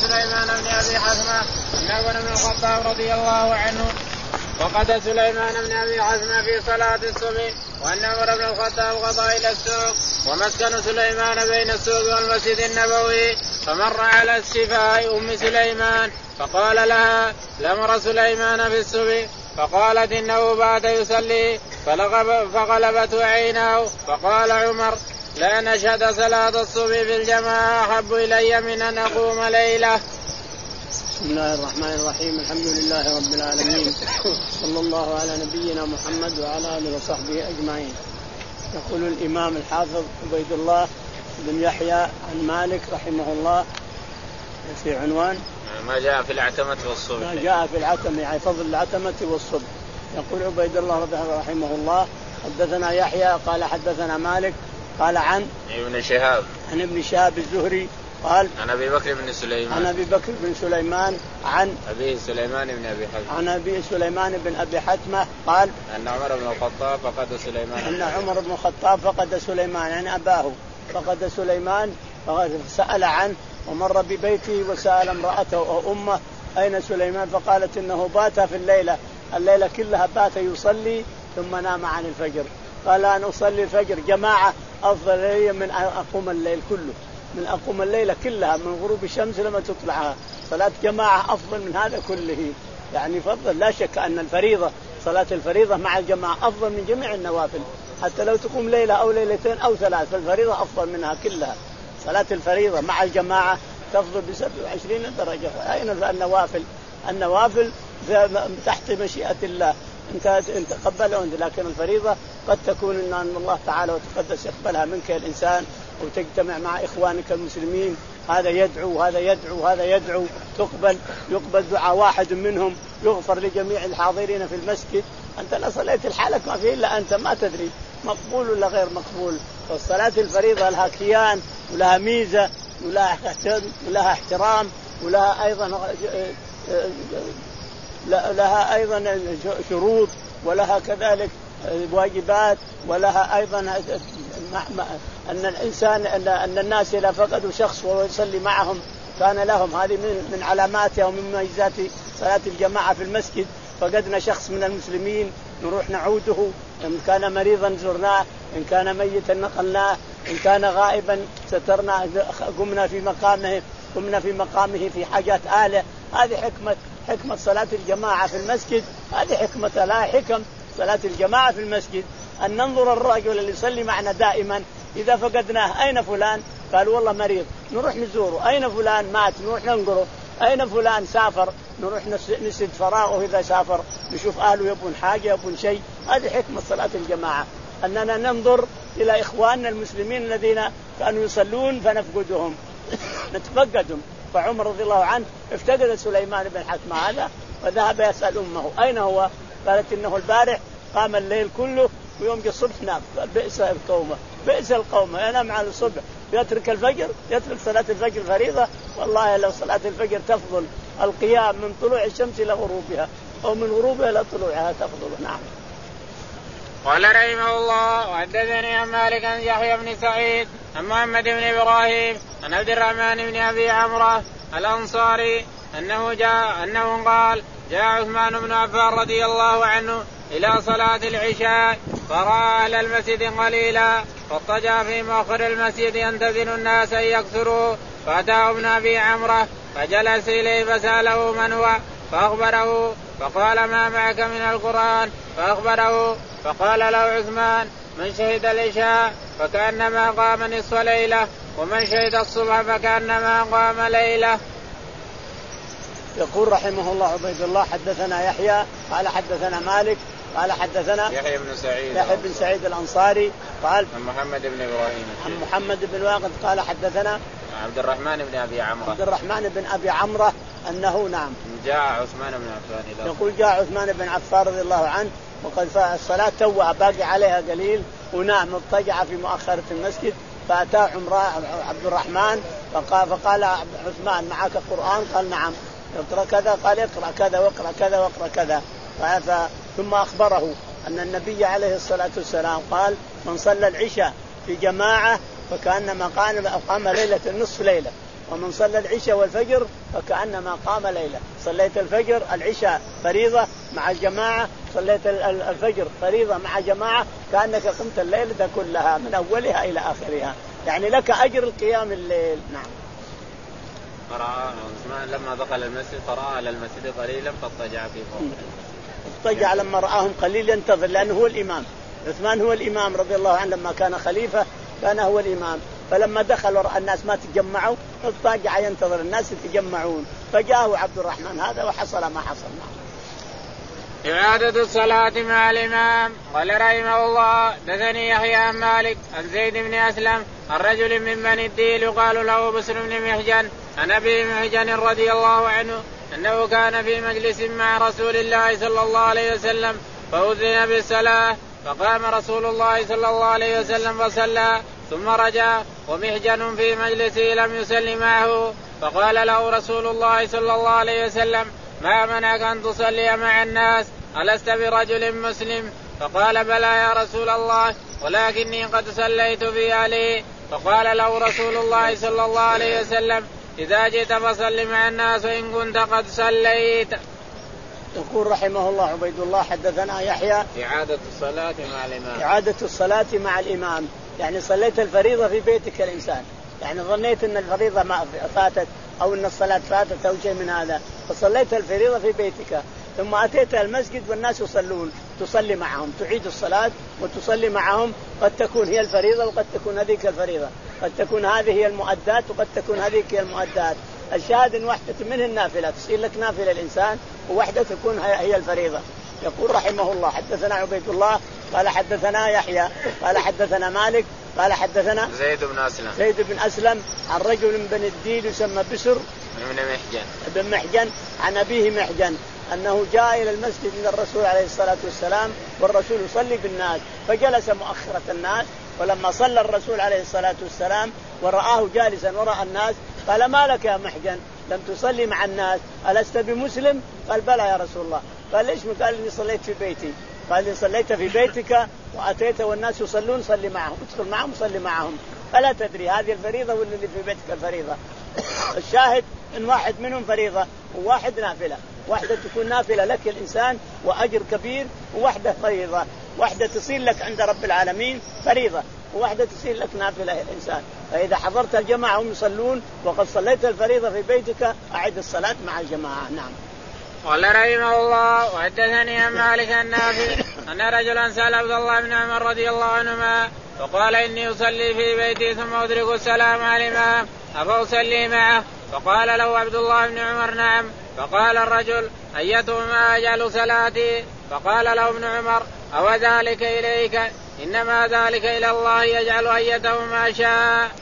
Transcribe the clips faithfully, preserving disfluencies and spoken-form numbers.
سليمان بن ابي حثمه ان عمر بن الخطاب رضي الله عنه وقد سليمان بن ابي حثمه في صلاه الصبح وان عمر بن الخطاب غدا الى السوق ومسكن سليمان بين السوق والمسجد النبوي فمر على الشفاء ام سليمان فقال لها لمر سليمان في الصبح فقالت انه بات يصلي فغلبته عيناه فقال عمر لا نشهد صلاة الصبح في الجماعة أحب إلي من أن أقوم ليلة. بسم الله الرحمن الرحيم الحمد لله رب العالمين صلى الله على نبينا محمد وعلى آله وصحبه أجمعين. يقول الإمام الحافظ عبيد الله بن يحيى عن مالك رحمه الله في عنوان ما جاء في العتمة والصبح ما جاء في العتمة يعني فضل العتمة والصبح. يقول عبيد الله رحمه الله حدثنا يحيى قال حدثنا مالك قال عن ابن شهاب عن ابن شهاب الزهري قال عن ابي بكر بن سليمان عن ابي بكر بن سليمان عن ابي سليمان بن ابي حثمه عن ابي سليمان بن ابي حثمه قال ان عمر بن الخطاب فقد سليمان ان عمر بن الخطاب فقد سليمان يعني اباه فقد سليمان فسأل عنه ومر ببيته وسأل امرأته أو أمه أين سليمان فقالت إنه بات في الليلة الليلة كلها بات يصلي ثم نام عن الفجر. قال أن أصلي الفجر جماعة أفضل لي من أن أقوم الليل كله من أقوم الليلة كلها من غروب الشمس لما تطلعها صلاة جماعة أفضل من هذا كله يعني فضل. لا شك أن الفريضة صلاة الفريضة مع الجماعة أفضل من جميع النوافل حتى لو تقوم ليلة أو ليلتين أو ثلاث فالفريضة أفضل منها كلها. صلاة الفريضة مع الجماعة تفضل بسبع وعشرين درجة. أين النوافل النوافل تحت مشيئة الله انت انت قبلها لكن الفريضة قد تكون ان الله تعالى وتقدس يقبلها منك الانسان وتجتمع مع اخوانك المسلمين هذا يدعو وهذا يدعو وهذا يدعو تقبل يقبل دعاء واحد منهم يغفر لجميع الحاضرين في المسجد. انت لا صليت الحالك ما فيه الا انت ما تدري مقبول ولا غير مقبول. فالصلاة الفريضة لها كيان ولها ميزة ولها احترام ولها ايضا لها أيضا شروط ولها كذلك واجبات ولها أيضا أن الإنسان أن الناس إذا فقدوا شخص وهو يصلي معهم كان لهم هذه من من علاماتها ومن مميزات صلاة الجماعة في المسجد. فقدنا شخص من المسلمين نروح نعوده إن كان مريضا زرناه إن كان ميتا نقلناه إن كان غائبا سترنا قمنا في مقامه قمنا في مقامه في حاجات آله. هذه حكمة حكمة صلاة الجماعة في المسجد. هذه حكمة لا حكم صلاة الجماعة في المسجد أن ننظر الرجل اللي يصلي معنا دائما إذا فقدناه أين فلان قال والله مريض نروح نزوره أين فلان مات نروح ننظره أين فلان سافر نروح نسد فراغه إذا سافر نشوف أهله يبون حاجة يبون شيء. هذه حكمة صلاة الجماعة أننا ننظر إلى إخواننا المسلمين الذين كانوا يصلون فنفقدهم نتفقدهم. فعمر رضي الله عنه افتقد سليمان بن حثمة هذا وذهب يسأل أمه أين هو قالت إنه البارح قام الليل كله ويوم الصبح نام. بئس القوم بئس القوم ينام على الصبح يترك الفجر يترك صلاة الفجر فريضة. والله لو صلاة الفجر تفضل القيام من طلوع الشمس إلى غروبها أو من غروبها إلى طلوعها تفضل. نعم. قال رحمه الله وحدثني عن مالك عن يحيى بن سعيد عن محمد بن إبراهيم عن عبد الرحمن بن أبي عمرو الأنصاري أنه جاء أنه قال جاء عثمان بن عفان رضي الله عنه إلى صلاة العشاء فرأى أهل المسجد قليلا فاضطجع في مؤخر المسجد ينتظر الناس أن يكثروا فأتاه ابن أبي عمرو فجلس إليه فسأله من هو فأخبره فقال ما معك من القرآن فأخبره فقال له عثمان من شهد العشاء فكأنما قام نصف ليلة ومن شهد الصبح فكأنما قام ليلة. يقول رحمه الله عبيد الله حدثنا يحيى قال حدثنا مالك قال حدثنا يحيى بن سعيد يحيى بن سعيد الأنصاري قال عن محمد بن إبراهيم عن محمد بن واقد قال حدثنا عبد الرحمن بن أبي عمرو عبد الرحمن بن أبي عمرو أنه نعم جاء عثمان بن عفان يقول جاء عثمان بن عفان رضي الله عنه وقد الصلاة توها باقي عليها قليل ونام مضطجع في مؤخرة المسجد فأتاه عمران عبد الرحمن فقال, فقال عثمان معك قرآن قال نعم اقرأ كذا قال اقرأ كذا واقرأ كذا واقرأ كذا. ثم أخبره أن النبي عليه الصلاة والسلام قال من صلى العشاء في جماعة فكأنما قام ليلة النصف ليلة ومن صلى العشاء والفجر فكأنما قام ليلة. صليت الفجر العشاء فريضة مع الجماعة، صليت الفجر فريضة مع جماعة، كأنك قمت الليلة كلها من أولها إلى آخرها، يعني لك أجر القيام الليل. نعم. فرأى عثمان لما دخل المسجد فرأى على المسجد قليلا فاضطجع في فوق المسجد. اضطجع لما رآهم قليل ينتظر، لأنه هو الإمام. عثمان هو الإمام رضي الله عنه، لما كان خليفة كان هو الإمام، فلما دخل ورأى الناس ما تجمعوا اضطجع ينتظر الناس يتجمعون، فجاءه عبد الرحمن هذا وحصل ما حصل. إعادة الصلاة مع الإمام. قال رحمه الله دثني يحيى عن مالك عن زيد بن أسلم عن رجل من بني الديل يقال له بسر بن محجن عن أبي محجن رضي الله عنه أنه كان في مجلس مع رسول الله صلى الله عليه وسلم فأذن بالصلاة فقام رسول الله صلى الله عليه وسلم فصلى ثم رجع ومحجن في مجلسه لم يصلي معه، فقال له رسول الله صلى الله عليه وسلم ما منعك أن تصلي مع الناس ألست برجل مسلم؟ فقال بلى يا رسول الله ولكني قد صليت في أهلي. فقال له رسول الله صلى الله عليه وسلم إذا جئت فصل مع الناس وإن كنت قد صليت. يقول رحمه الله عبيد الله حدثنا يحيى إعادة الصلاة مع الإمام. إعادة الصلاة مع الإمام يعني صليت الفريضة في بيتك الإنسان، يعني ظنيت أن الفريضة ما فاتت أو أن الصلاة فاتت أو شيء من هذا، فصليت الفريضة في بيتك ثم أتيت المسجد والناس يصلون تصلي معهم، تعيد الصلاة وتصلي معهم، قد تكون هي الفريضة وقد تكون هذيك الفريضة، قد تكون هذه هي المؤدات وقد تكون هذيك هي المؤدات. الشاهد إن واحدة منه النافلة تصير لك نافلة الإنسان وواحدة تكون هي الفريضة. يقول رحمه الله حدثنا عبيد الله قال حدثنا يحيى قال حدثنا مالك قال حدثنا زيد بن أسلم زيد بن أسلم عن رجل من بني الديل يسمى بسر بن محجن بن محجن عن أبيه محجن أنه جاء إلى المسجد من الرسول عليه الصلاة والسلام والرسول يصلي بالناس، فجلس مؤخرة الناس، ولما صلى الرسول عليه الصلاة والسلام ورآه جالسا وراء الناس قال ما لك يا محجن لم تصلي مع الناس ألست بمسلم؟ قال بلى يا رسول الله. قال ليش؟ قال إني صليت في بيتي. قال إن صليت في بيتك وأتيت والناس يصلون صلي معهم، ادخل معهم صلي معهم، فلا تدري هذه الفريضة ولا اللي في بيتك الفريضة. الشاهد إن واحد منهم فريضة وواحد نافلة، واحدة تكون نافلة لك الإنسان وأجر كبير، وواحدة فريضة، واحدة تصير لك عند رب العالمين فريضة وواحدة تصير لك نافلة الإنسان. فإذا حضرت الجماعة هم يصلون وقد صليت الفريضة في بيتك أعد الصلاة مع الجماعة. نعم. قال رحمه الله وحدثني عن مالك النافع أن رجلا سأل عبد الله بن عمر رضي الله عنهما فقال إني أصلي في بيتي ثم أدرك الصلاة مع الإمام أفأصلي معه؟ فقال له عبد الله بن عمر نعم. فقال الرجل أيتهما أجعل صلاتي؟ فقال له ابن عمر أو ذلك إليك؟ إنما ذلك إلى الله يجعل أيتهما شاء.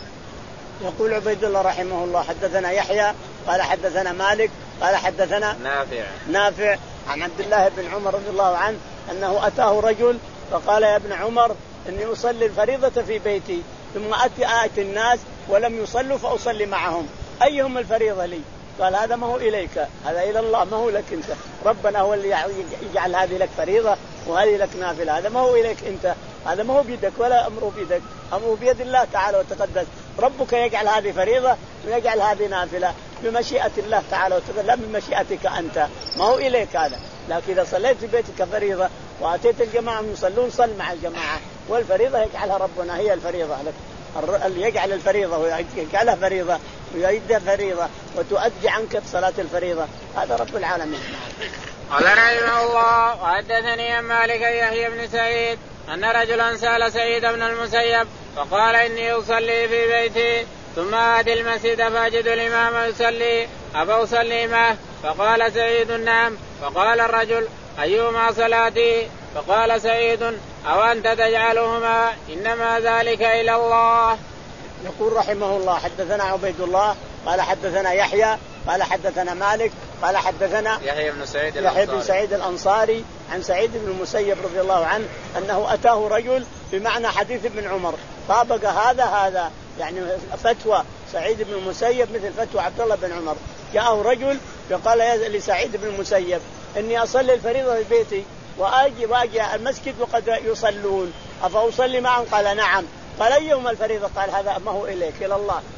يقول عبيد الله رحمه الله حدثنا يحيى قال حدثنا مالك قال حدثنا نافع نافع عن عبد الله بن عمر رضي الله عنه أنه أتاه رجل فقال يا ابن عمر إني أصلي الفريضة في بيتي ثم أتي آتي الناس ولم يصلوا فأصلي معهم، أيهم الفريضة لي؟ قال هذا ما هو إليك، هذا إلى الله ما هو لك أنت، ربنا هو اللي يجعل هذه لك فريضة وهذه لك نافلة، هذا ما هو إليك أنت، هذا ما هو بيدك ولا أمره بيدك، أمره بيد الله تعالى وتقدس. ربك يجعل هذه فريضة ويجعل هذه نافلة بمشيئة الله تعالى وتقدس، لا بمشيئتك أنت، ما هو إليك هذا. لكن إذا صليت في بيتك فريضة وأتيت الجماعة يصلون صل مع الجماعة، والفريضة يجعلها ربنا هي الفريضة لك، اللي يجعل الفريضة ويجعلها فريضة ويجعلها فريضة وتؤدي عنك صلاة الفريضة، هذا رب العالمين. قال رحمه الله وحدثني عن مالك يحيى بن سعيد أن رجلا سأل سعيد بن المسيب فقال إني أصلي في بيتي ثم آتي المسجد فأجد الإمام يصلي أفأصلي معه؟ فقال سعيد نعم. فقال الرجل أيهما صلاتي؟ فقال سعيد أو أنت تجعلهما؟ إنما ذلك إلى الله. يقول رحمه الله حدثنا عبيد الله قال حدثنا يحيى قال حدثنا مالك قال حدثنا يحيى بن سعيد يحيى بن سعيد الأنصاري عن سعيد بن المسيب رضي الله عنه أنه أتاه رجل بمعنى حديث ابن عمر طابق هذا هذا يعني فتوى سعيد بن المسيب مثل فتوى عبد الله بن عمر. جاءه رجل فقال لسعيد بن المسيب إني أصلي الفريضة في بيتي وأجي وأجي المسجد وقد يصلون أفأصلي معهم؟ قال نعم. قال أيهما الفريضة؟ قال هذا ما هو إليك إلى الله،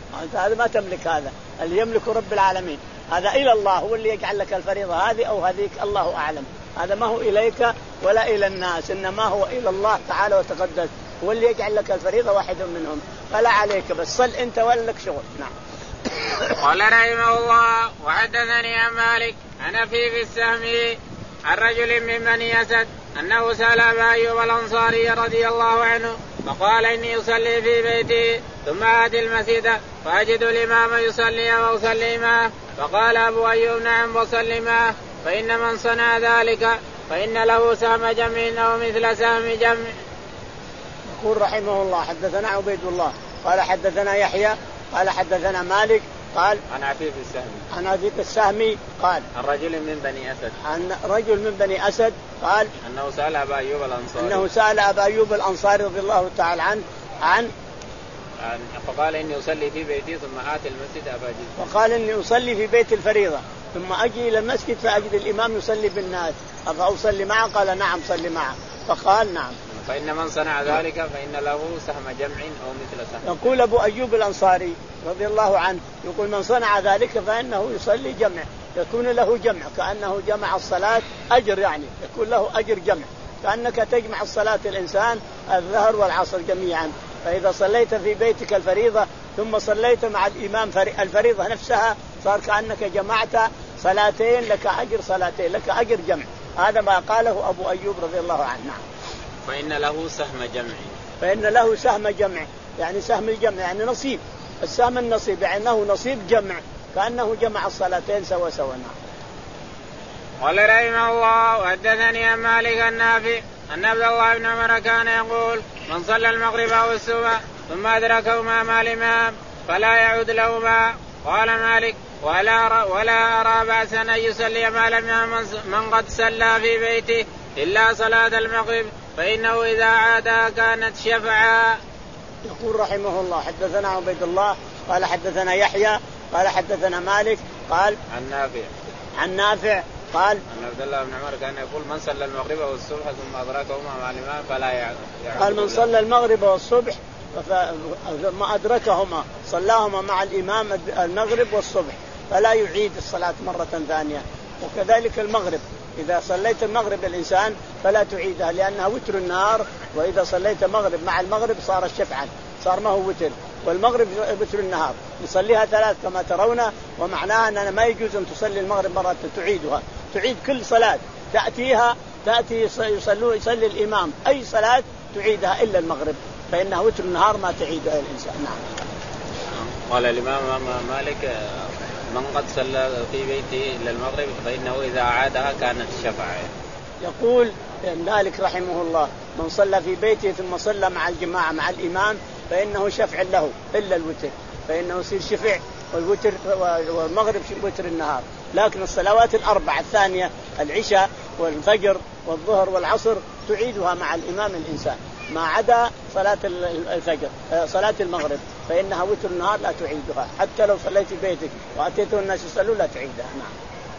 أنت هذا ما تملك، هذا اللي يملك رب العالمين، هذا إلى الله، هو اللي يجعل لك الفريضة هذه أو هذيك، الله أعلم. هذا ما هو إليك ولا إلى الناس، إنما هو إلى الله تعالى وتقدس، هو اللي يجعل لك الفريضة واحد منهم، فلا عليك، بس صل أنت ولا لك شغل. نعم. قال رحمه الله وحدثني عن مالك عن أبي السهمي عن رجل من بني أسد أنه سأل أبا أيوب الأنصاري رضي الله عنه فقال إني أصلي في بيتي ثم آتي المسجد فأجد الإمام يصلي وأصلي معه، فقال أبو أيوب نعم وصلي معه، فإن من صنع ذلك فإن له سهم جمع أو مثل سهم جمع. يقول رحمه الله حدثنا عبيد الله قال حدثنا يحيى قال حدثنا مالك قال عن عفيف السهمي عن عفيف السهمي قال عن رجل من بني أسد عن رجل من بني أسد قال أنه سأل أبا أيوب الأنصاري أنه سأل أبا أيوب الأنصاري رضي الله تعالى عنه عن فقال إني أصلي في بيتي ثم آتي المسجد أفأجد فقال إني أصلي في بيت الفريضة ثم أجي إلى المسجد فأجد الإمام يصلي بالناس أفأصلي معه؟ قال نعم صلي معه. فقال نعم. فإن من صنع ذلك فإن له سهم جمع أو مثل سهم. يقول أبو أيوب الأنصاري رضي الله عنه يقول من صنع ذلك فإنه يصلي جمع، يكون له جمع كأنه جمع الصلاة أجر، يعني يكون له أجر جمع كأنك تجمع الصلاة الإنسان الظهر والعصر جميعا. فإذا صليت في بيتك الفريضة ثم صليت مع الإمام الفريضة نفسها صار كأنك جمعت صلاتين، لك أجر صلاتين، لك أجر جمع. هذا ما قاله أبو أيوب رضي الله عنه. فإن له سهم جمع فإن له سهم جمع يعني سهم الجمع يعني نصيب، السهم النصيب يعني أنه نصيب جمع كأنه جمع الصلاتين سوا سوا. قال رحمه الله وحدثني عن مالك النافع أن عبد الله بن عمر كان يقول من صلى المغرب أو الصبح ثم أدركهما مع الإمام فلا يعود لهما. قال مالك ولا, ولا أرى بأسا أن يصلي مع الإمام من قد صلى في بيته إلا صلاة المغرب فإنه إذا عادها كانت شفعا. يقول رحمه الله حدثنا عبيد الله قال حدثنا يحيى قال حدثنا مالك قال عن نافع عن نافع قال أن عبد الله بن عمر كان يقول من صلى المغرب والصبح ثم أدركهما مع الإمام فلا يعود. قال من صلى المغرب والصبح ما أدركهما صلاهما مع الإمام المغرب والصبح فلا يعيد الصلاة مرة ثانية. وكذلك المغرب إذا صليت المغرب الإنسان فلا تعيدها لأنها وتر النهار، وإذا صليت مغرب مع المغرب صار الشفعا، صار ما هو وتر، والمغرب وتر النهار يصليها ثلاث كما ترون. ومعناها أننا ما يجوز أن تصلي المغرب مرة تعيدها، تعيد كل صلاة تأتيها تأتي يصلي يصلي الإمام أي صلاة تعيدها إلا المغرب فإنها وتر النهار ما تعيدها الإنسان. نعم. قال الإمام مالك من قد صلى في بيته إلى المغرب فإنه إذا عادها كانت شفعة. يقول مالك رحمه الله من صلى في بيته ثم صلى مع الجماعة مع الإمام فإنه شفع له إلا الوتر، فإنه يصير شفع والوتر والمغرب وتر النهار. لكن الصلوات الأربع الثانية العشاء والفجر والظهر والعصر تعيدها مع الإمام الإنسان، ما عدا صلاة الفجر صلاة المغرب فإنها وتر النهار لا تعيدها، حتى لو صليت في بيتك وأتيته الناس يصلوا لا تعيدها. نعم.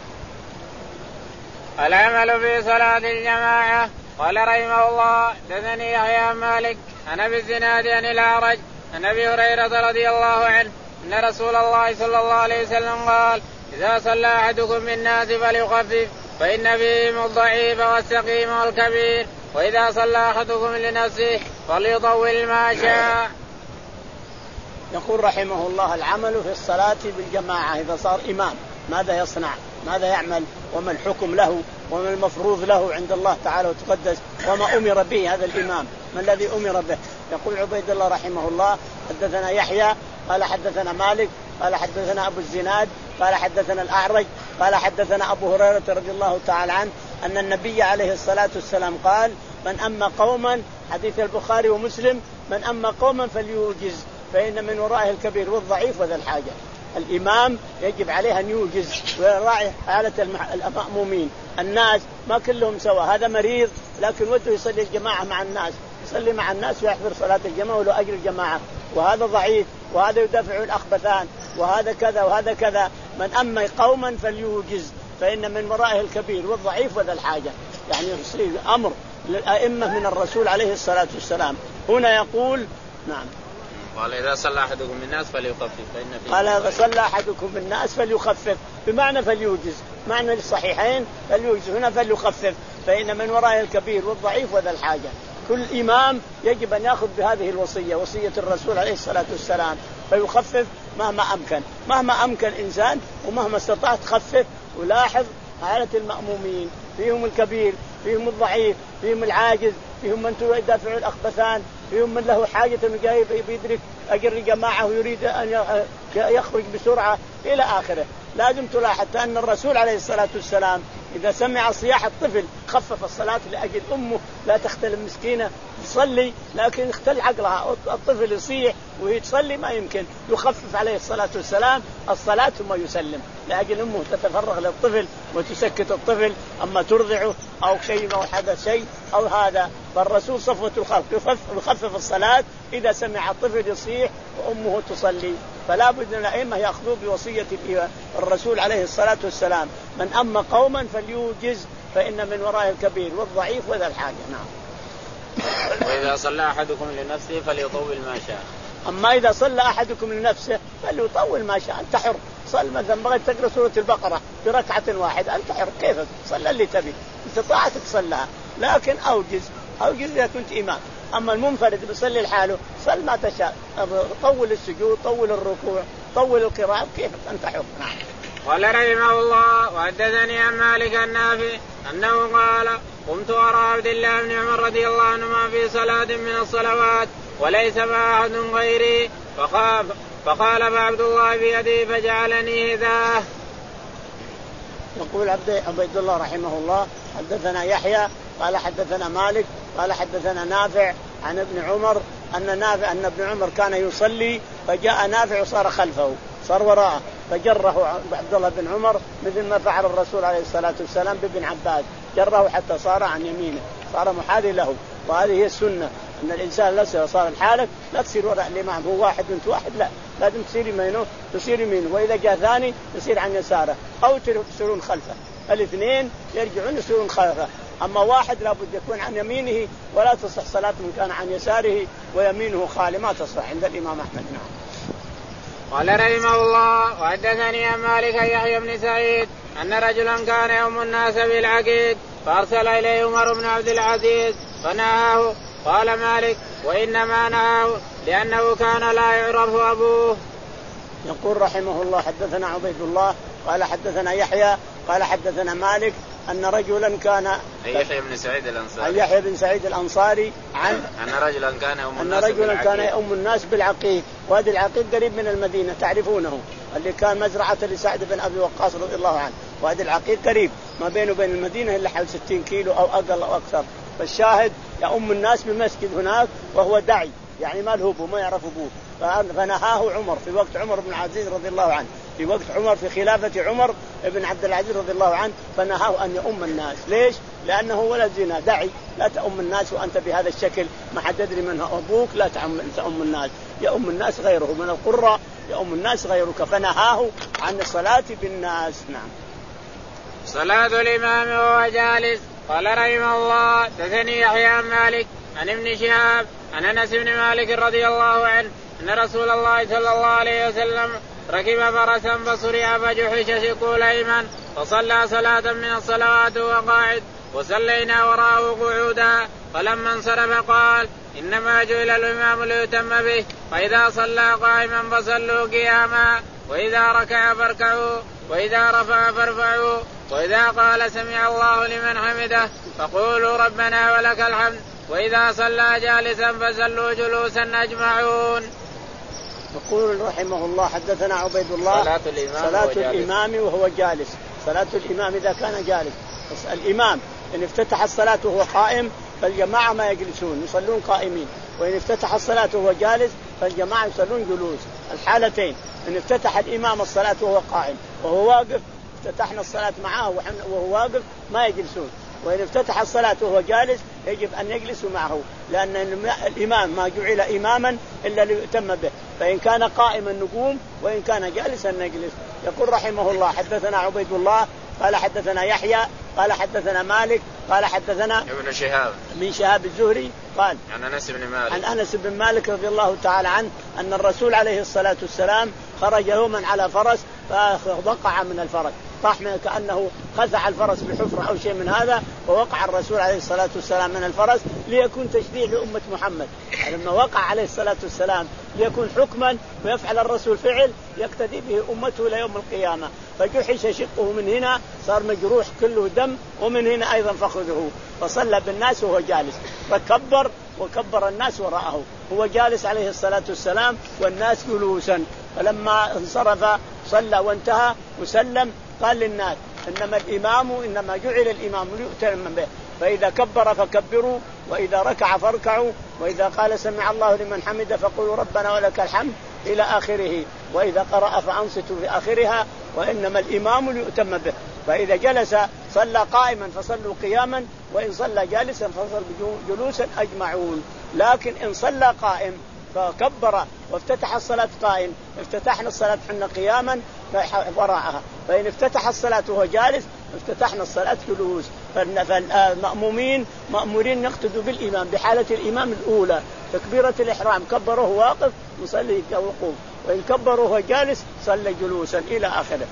العمل في صلاة الجماعة. قال رحمه الله حدثني يحيى مالك عن أبي الزناد عن الأعرج عن أبي هريرة رضي الله عنه أن رسول الله صلى الله عليه وسلم قال إذا صلى أحدكم بالناس فليخفف فإن فيهم الضعيف والسقيم والكبير، وإذا صلى أحدكم لنفسه فليطول ما شاء. يقول رحمه الله العمل في الصلاة بالجماعة. إذا صار إمام ماذا يصنع؟ ماذا يعمل؟ وما الحكم له؟ وما المفروض له عند الله تعالى وتقدس؟ وما أمر به هذا الإمام؟ ما الذي أمر به؟ يقول عبيد الله رحمه الله حدثنا يحيى قال حدثنا مالك قال حدثنا أبو الزناد قال حدثنا الأعرج قال حدثنا أبو هريرة رضي الله تعالى عنه أن النبي عليه الصلاة والسلام قال من أما قوما، حديث البخاري ومسلم، من أما قوما فليوجز فإن من ورائه الكبير والضعيف وذا الحاجة. الإمام يجب عليه أن يوجز ويراعي حالة المأمومين. الناس ما كلهم سوا، هذا مريض لكن وده يصلي الجماعة مع الناس، يصلي مع الناس ويحضر صلاة الجماعة ولو أجر الجماعة، وهذا ضعيف وهذا يدافع الأخبثان وهذا كذا وهذا كذا. من أما قوما فليوجز فإن من ورائه الكبير والضعيف وذا الحاجة. يعني يصير أمر للأئمة من الرسول عليه الصلاة والسلام. هنا يقول نعم قال إذا صلى أحدكم الناس فليخفف فإن قال إذا صلى أحدكم الناس فليخفف بمعنى فليوجز، معنى للصحيحين فليوجز، هنا فليخفف فإن من ورائه الكبير والضعيف وذا الحاجة. كل إمام يجب أن يأخذ بهذه الوصية، وصية الرسول عليه الصلاة والسلام، فيخفف مهما أمكن، مهما أمكن إنسان ومهما استطاع تخفف. ولاحظ حالة المأمومين، فيهم الكبير، فيهم الضعيف، فيهم العاجز، فيهم من يدافع الأخبثان، فيهم من له حاجة جاي بيدرك أجر جماعة ويريد أن يخرج بسرعة إلى آخره. لازم تلاحظ أن الرسول عليه الصلاة والسلام إذا سمع صياح الطفل خفف الصلاة لأجل أمه لا تختل مسكينة تصلي لكن يختل عقلها، الطفل يصيح وهي تصلي ما يمكن، يخفف عليه الصلاة والسلام الصلاة ثم يسلم لأجل أمه تتفرغ للطفل وتسكت الطفل، أما ترضعه أو شيء أو حدث شيء أو هذا. فالرسول صفوة الخلق يخفف الصلاة إذا سمع الطفل يصيح وأمه تصلي. فلا بد من الأئمة يأخذوا بوصية الرسول عليه الصلاة والسلام، من أما قوما فليوجز فإن من وراء الكبير والضعيف وذا الحاجة. نعم. وإذا صلى أحدكم لنفسه فليطول ما شاء. أما إذا صلى أحدكم لنفسه فليطول ما شاء، أنت حر. صل مثلا بغيت تقرأ سورة البقرة بركعة واحدة أنت حر، كيف صلى اللي تبي استطاعت تصلها، لكن أوجز أوجز إذا كنت إمام. أما المنفرد بيصلي لحاله صل ما تشاء، طول السجود، طول الركوع، طول القراءة، كيف أنت حر. نعم. قال رحمه الله وحدثني عن مالك النافع أنه قال قمت أرى عبد الله بن عمر رضي الله عنهما في صلاة من الصلوات وليس مع أحد غيري فخاف فقال عبد الله بيدي فجعلني هداه. يقول عبد الله رحمه الله حدثنا يحيى قال حدثنا مالك قال حدثنا نافع عن ابن عمر أن نافع أن ابن عمر كان يصلي فجاء نافع وصار خلفه، صار وراءه فجره عبد الله بن عمر مثل ما فعل الرسول عليه الصلاة والسلام بابن عباس، جره حتى صار عن يمينه، صار محاذي له. وهذه هي السنة، أن الإنسان لا صار الحالك لا تصير وراء الإمام، هو واحد وانت واحد، لا لازم تصير يمينه تصير يمينه، وإذا جاء ثاني تصير عن يساره أو تصيرون خلفه، الاثنين يرجعون يصيرون خلفه. أما واحد لابد يكون عن يمينه ولا تصح صلاة من كان عن يساره ويمينه خالي، ما تصح عند الإمام أحمد. نعم. قال رحمه الله وحدثني عن مالك يحيى بن سعيد أن رجلا كان يؤم الناس بالعقيد فأرسل إليه عمر بن عبد العزيز فنهاه. قال مالك وإنما نهاه لأنه كان لا يعرف أبوه. يقول رحمه الله حدثنا عبيد الله قال حدثنا يحيى قال حدثنا مالك أن رجلا كان يحيى بن سعيد الأنصاري يحيى بن سعيد الأنصاري عن أن رجلا كان يؤم أن الناس رجلا بالعقيد. كان يؤم الناس بالعقيق، وهذا العقيق قريب من المدينة تعرفونه، اللي كان مزرعة لسعد بن أبي وقاص رضي الله عنه، وهذا العقيق قريب ما بينه وبين المدينة إلا حوالي ستين كيلو أو أقل أو أكثر. فالشاهد يؤم الناس بمسجد هناك وهو داعي يعني ما له أبوه ما يعرف أبوه، فنهاه عمر في وقت عمر بن العزيز رضي الله عنه، في وقت عمر في خلافة عمر بن عبد العزيز رضي الله عنه، فنهاه أن يؤم الناس. ليش؟ لأنه ولد زنا، داعي لا تؤم الناس وأنت بهذا الشكل ما حد يدري من أبوك، لا تؤم الناس، يؤم الناس غيره من القراء، يؤم الناس غيرك، فنهاه عن الصلاة بالناس. نعم. صلاة الإمام وهو جالس. قال رحمه الله حدثني يحيى عن مالك عن ابن شهاب عن أنس بن مالك رضي الله عنه أن رسول الله صلى الله عليه وسلم ركب فرسا فصرع فجحش شقه الأيمن فصلى صلاة من الصلوات وهو قاعد وصلينا وراءه قعودا، فلما انصرف قال إنما جعل الإمام ليتم به، فإذا صلى قائما فصلوا قياما، وإذا ركع فاركعوا، وإذا رفع فارفعوا، وإذا قال سمع الله لمن حمده فقولوا ربنا ولك الحمد، وإذا صلى جالسا فصلوا جلوسا أجمعون. يقول رحمه الله حدثنا عبيد الله صلاة الإمام, صلاة الإمام وهو جالس. صلاة الإمام إذا كان جالس، الإمام إن افتتح الصلاة وهو قائم فالجماعة ما يجلسون يصلون قائمين، وإن افتتح الصلاة وهو جالس فالجماعة يصلون جلوس. الحالتين إن افتتح الإمام الصلاة وهو قائم وهو واقف افتتحنا الصلاة معه وهو واقف ما يجلسون، وإن افتتح الصلاة وهو جالس يجب أن يجلسوا معه، لأن الإمام ما جعل إماما إلا ليؤتم به، فإن كان قائما نقوم وإن كان جالسا نجلس. يقول رحمه الله حدثنا عبيد الله قال حدثنا يحيى قال حدثنا مالك قال حدثنا ابن شهاب من شهاب الزهري قال عن أنس بن مالك عن أنس بن مالك رضي الله تعالى عنه أن الرسول عليه الصلاة والسلام خرج يوما على فرس فوقع من الفرس، طاح كأنه خزع الفرس بحفرة أو شيء من هذا، ووقع الرسول عليه الصلاة والسلام من الفرس ليكون تشريع لأمة محمد. لما وقع عليه الصلاة والسلام ليكون حكما ويفعل الرسول فعل يقتدي به أمته إلى يوم القيامة. فجحش شقه من هنا صار مجروح كله دم، ومن هنا أيضا فخذه، فصلى بالناس وهو جالس، فكبر وكبر الناس وراءه، هو جالس عليه الصلاة والسلام والناس جلوسا. فلما انصرف صلى وانتهى وسلم قال للناس إنما الإمام إنما جعل الإمام ليؤتم به، فإذا كبر فكبروا، وإذا ركع فاركعوا، وإذا قال سمع الله لمن حمد فقولوا ربنا ولك الحمد إلى آخره، وإذا قرأ فأنصتوا في آخرها، وإنما الإمام ليؤتم به. فإذا جلس صلى قائما فصلوا قياما، وإن صلى جالسا فصلوا جلوسا أجمعون. لكن إن صلى قائم فكبر وافتتح الصلاة قائم افتتحنا الصلاة حنا قياما وراءها، فإن افتتح الصلاة وهو جالس افتتحنا الصلاة جلوس. فالمأمومين مأمورين يقتدوا بالإمام بحالة الإمام الأولى، تكبيرة الإحرام كبره واقف يصلي وقوف، وإن كبره وهو جالس صلى جلوسا إلى آخره.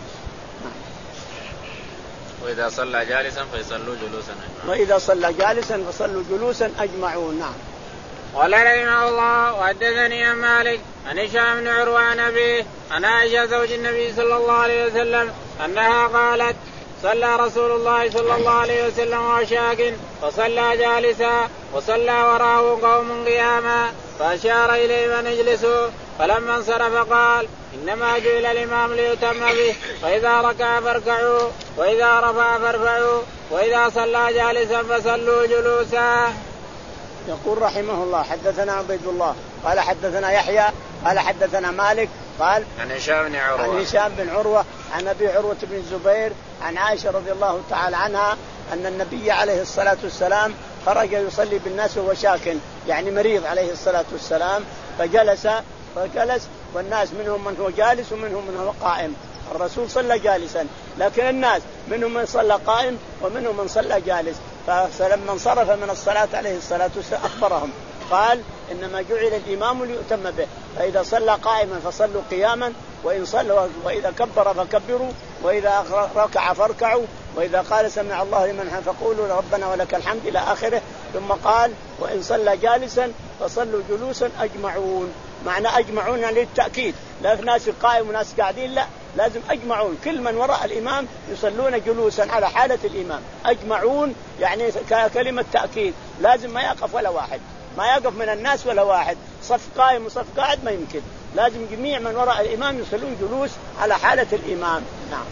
وإذا صلى جالسا فيصلوا جلوسا وإذا صلى جالسا فصلوا جلوسا أجمعون. نعم. قال رحمه الله وحدثني عن مالك عن هشام بن عروة عن أبيه عن عائشة زوج النبي صلى الله عليه وسلم أنها قالت صلى رسول الله صلى الله عليه وسلم وشاك فصلى جالسا وصلى وراءه قوم قياما فأشار إليهم أن اجلسوا، فلما انصرف قال إنما جعل الإمام ليتم به، فإذا ركع فاركعوا وإذا رفع فارفعوا وإذا صلى جالسا فصلوا جلوسا. يقول رحمه الله حدثنا عبيد الله قال حدثنا يحيى قال حدثنا مالك قال عن هشام بن عروة عن هشام بن عروة عن أبي عروة بن الزبير عن عائشة رضي الله تعالى عنها أن النبي عليه الصلاة والسلام خرج يصلي بالناس وهو شاك، يعني مريض عليه الصلاة والسلام، فجلس فجلس والناس منهم من هو جالس ومنهم من هو قائم. الرسول صلى جالسا، لكن الناس منهم من صلى قائم ومنهم من صلى جالس. فلما انصرف من الصلاة عليه الصلاة والسلام أخبرهم قال إنما جعل الإمام ليؤتم به، فإذا صلى قائما فصلوا قياما، وإن صلوا وإذا كبر فكبروا، وإذا ركع فاركعوا، وإذا قال سمع الله لمن حمده فقولوا ربنا ولك الحمد إلى آخره. ثم قال وإن صلى جالسا فصلوا جلوسا أجمعون. معنى أجمعون يعني للتأكيد، لا ناس قائم وناس قاعدين، لا، لازم أجمعون، كل من وراء الإمام يصلون جلوسا على حالة الإمام. أجمعون يعني كلمة تأكيد، لازم ما يقف ولا واحد، ما يقف من الناس ولا واحد، صف قائم وصف قاعد ما يمكن، لازم جميع من وراء الإمام يصلون جلوس على حالة الإمام. نعم.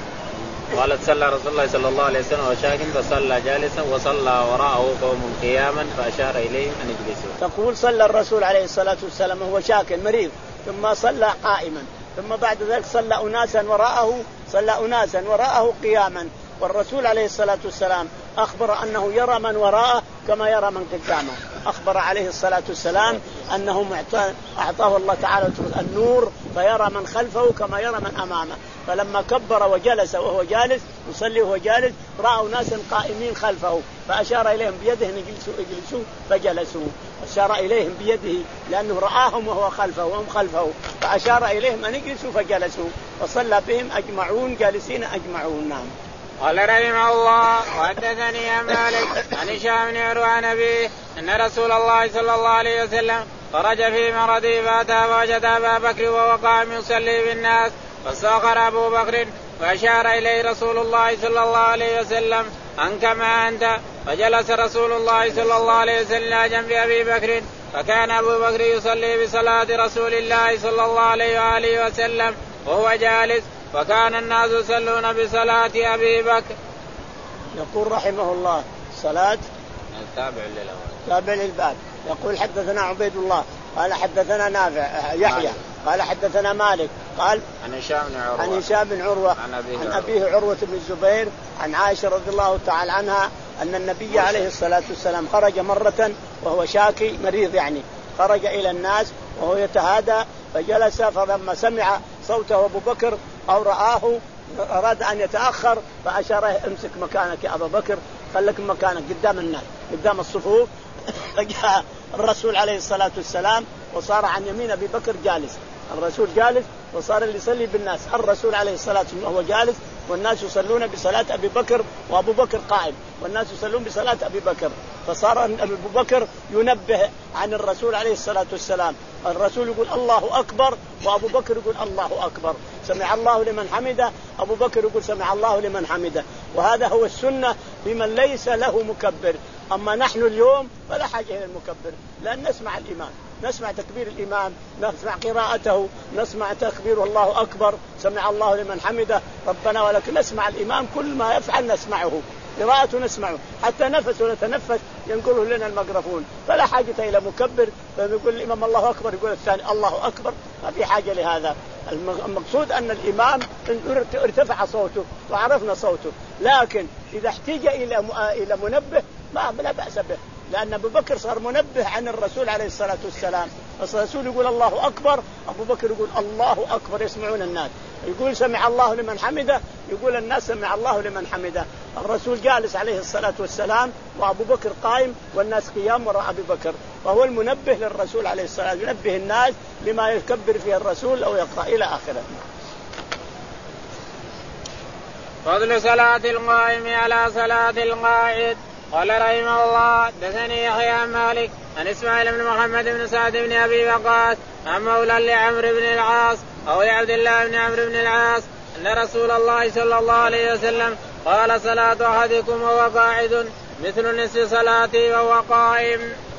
قالت صلى رسول الله صلى الله عليه وسلم وشاك فصلى جالسا وصلى وراءه قوم قياما فأشار إليهم أن يجلسوا. تقول صلى الرسول عليه الصلاة والسلام وهو شاك مريض، ثم صلى قائما، ثم بعد ذلك صلى أناسا وراءه صلى أناسا وراءه قياما، والرسول عليه الصلاة والسلام أخبر أنه يرى من وراءه كما يرى من قدامه. أخبر عليه الصلاة والسلام أنه أعطاه الله تعالى النور فيرى من خلفه كما يرى من أمامه. فلما كبر وجلس وهو جالس يصلي وهو جالس رأوا ناسا قائمين خلفه، فأشار إليهم بيده أن يجلسوا اجلسوا فجلسوا. أشار إليهم بيده لأنه رآهم وهو خلفه وهم خلفه، فأشار إليهم أن يجلسوا فجلسوا، وصلى بهم أجمعون جالسين أجمعون. نعم. قال رحمه الله وحدثني عن مالك عن هشام بن عروة عن أبيه أن رسول الله صلى الله عليه وسلم خرج في مرضه فأتى فوجد أبا بكر وهو قائم يصلي بالناس، فاستأخر أبو بكر فأشار إليه رسول الله صلى الله عليه وسلم أن كما أنت، فجلس رسول الله صلى الله عليه وسلم جنب أبي بكر، فكان أبو بكر يصلي بصلاة رسول الله صلى الله عليه وآله وسلم وهو جالس، وكان الناس يصلون بصلاة أبي بكر. يقول رحمه الله صلاة تابع للأول تابع للباب. يقول حدثنا عبيد الله قال حدثنا نافع يحيى قال حدثنا مالك قال عن هشام بن عروة عن هشام بن عروة عن أبيه, عن أبيه عروة بن الزبير عن عائشة رضي الله تعالى عنها أن النبي عليه الصلاة والسلام خرج مرة وهو شاكي مريض، يعني خرج إلى الناس وهو يتهادى فجلس، فلما سمع صوته أبو بكر أو رآه أراد أن يتأخر فأشار امسك مكانك يا أبا بكر، خلك مكانك قدام الناس قدام الصفوف. فجاء الرسول عليه الصلاة والسلام وصار عن يمين أبي بكر جالس، الرسول جالس وصار اللي يصلي بالناس، الرسول عليه الصلاة والسلام وهو جالس والناس يصلون بصلاة أبي بكر وأبو بكر قائم والناس يصلون بصلاة أبي بكر. فصار أبو بكر ينبه عن الرسول عليه الصلاة والسلام، الرسول يقول الله أكبر وأبو بكر يقول الله أكبر، سمع الله لمن حمده، أبو بكر يقول سمع الله لمن حمده. وهذا هو السنة لمن ليس له مكبر. أما نحن اليوم فلا حاجة إلى المكبر، لأن نسمع الإمام، نسمع تكبير الإمام، نسمع قراءته، نسمع تكبير الله أكبر، سمع الله لمن حمده ربنا ولكن نسمع الإمام كل ما يفعل نسمعه، قراءته نسمعه، حتى نفس ونتنفس ينقله لنا الميكروفون، فلا حاجة إلى مكبر. فيقول الإمام الله أكبر يقول الثاني الله أكبر، ما في حاجة لهذا. المقصود أن الإمام ارتفع صوته وعرفنا صوته، لكن إذا احتاج إلى إلى منبه ما لا بأس به، لأن أبو بكر صار منبه عن الرسول عليه الصلاة والسلام. الرسول يقول الله أكبر، أبو بكر يقول الله أكبر، يسمعون الناس، يقول سمع الله لمن حمده، يقول الناس سمع الله لمن حمده. الرسول جالس عليه الصلاة والسلام وأبو بكر قائم والناس قيام وراء أبي بكر، وهو المنبه للرسول عليه الصلاة والسلام، ينبه الناس لما يكبر فيه الرسول أو يقرأ إلى آخره. فضل صلاة القائم على صلاة القاعد. قال رحمه الله حدثني يحيى عن مالك عن اسماعيل بن محمد بن سعد بن ابي وقاص عن مولى لعمرو بن العاص او لعبد الله بن عمرو بن العاص ان رسول الله صلى الله عليه وسلم قال صلاة احدكم وهو قاعد مثل نصف صلاته وهو قائم.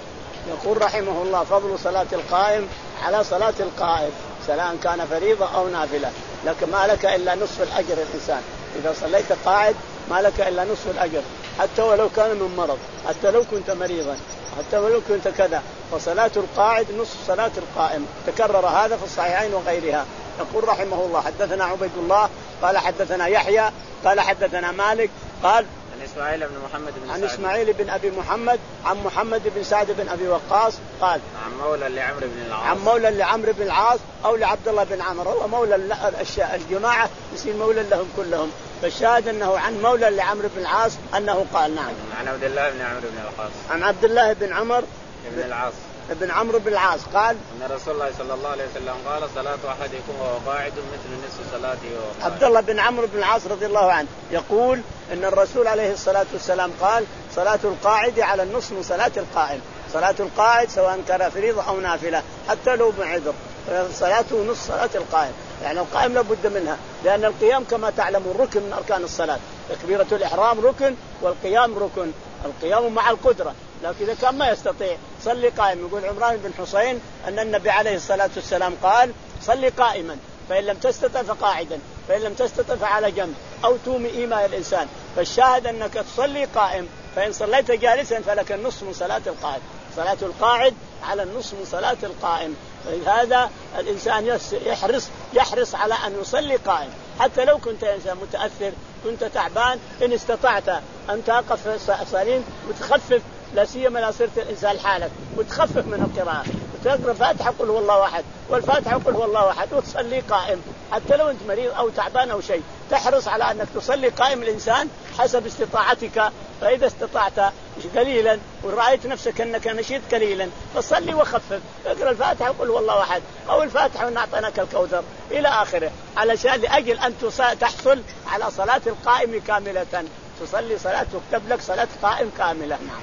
يقول رحمه الله فضل صلاة القائم على صلاة القاعد، سواء كان فريضة او نافلة، لك ما لك الا نصف الاجر. الانسان اذا صليت قاعد ما لك الا نصف الاجر، حتى ولو كان من مرض، حتى لو كنت مريضا، حتى ولو كنت كذا. فصلاة القاعد نصف صلاة القائم، تكرر هذا في الصحيحين وغيرها. يقول رحمه الله حدثنا عبيد الله قال حدثنا يحيى قال حدثنا مالك قال عن إسماعيل بن محمد بن عن إسماعيل بن أبي محمد عن محمد بن سعد بن أبي وقاص قال عن مولى لعمرو بن العاص عن مولى لعمرو بن العاص أو لعبد الله بن عمرو، هو مولى الجماعة يصير مولى لهم كلهم، فالشاهد أنه عن مولى لعمرو بن العاص أنه قال نعم عن عبد الله بن عمرو بن العاص عن عبد الله بن عمر بن العاص ابن عمرو بن العاص قال ان رسول الله صلى الله عليه وسلم قال صلاة احدكم وهو قاعد مثل نصف صلاته وهو قائم. عبد الله بن عمرو بن العاص رضي الله عنه يقول ان الرسول عليه الصلاة والسلام قال صلاة القاعد على النصف من صلاة القائم. صلاة القاعد سواء كان فريضة او نافلة حتى لو بعذر صلاته نصف صلاة القائم، يعني القائم لابد منها، لأن القيام كما تعلمون ركن من أركان الصلاة، تكبيرة الإحرام ركن والقيام ركن، القيام مع القدرة، لكن إذا كان ما يستطيع صلي قائم. يقول عمران بن حسين أن النبي عليه الصلاة والسلام قال صلي قائما، فإن لم تستطع فقاعدا، فإن لم تستطع فعلى جنب، أو تومي إيماء الإنسان. فالشاهد أنك تصلي قائم، فإن صليت جالسا فلك النصف من صلاة القائم. صلاة القاعد على النصف من صلاة القائم، فهذا الإنسان يحرص يحرص على أن يصلي قائم، حتى لو كنت إنسان متأثر، كنت تعبان، إن استطعت أن تقف صالين وتخفف، لا سيما لا صرت الإنسان حالك وتخفف من القراءة، وتقرأ فاتحة قل هو الله أحد والفاتحة قل هو الله أحد وتصلي قائم، حتى لو أنت مريض أو تعبان أو شيء تحرص على أنك تصلي قائم الإنسان حسب استطاعتك. فإذا استطعت قليلا ورأيت نفسك أنك نشيط قليلا فصلي وخفف، اقرأ الفاتحة وقل هو الله أحد أو الفاتحة ونعطيناك الكوثر إلى آخره، علشان لأجل أن تحصل على صلاة القائم كاملة، تصلي صلاة تكتب لك صلاة قائم كاملة. نعم.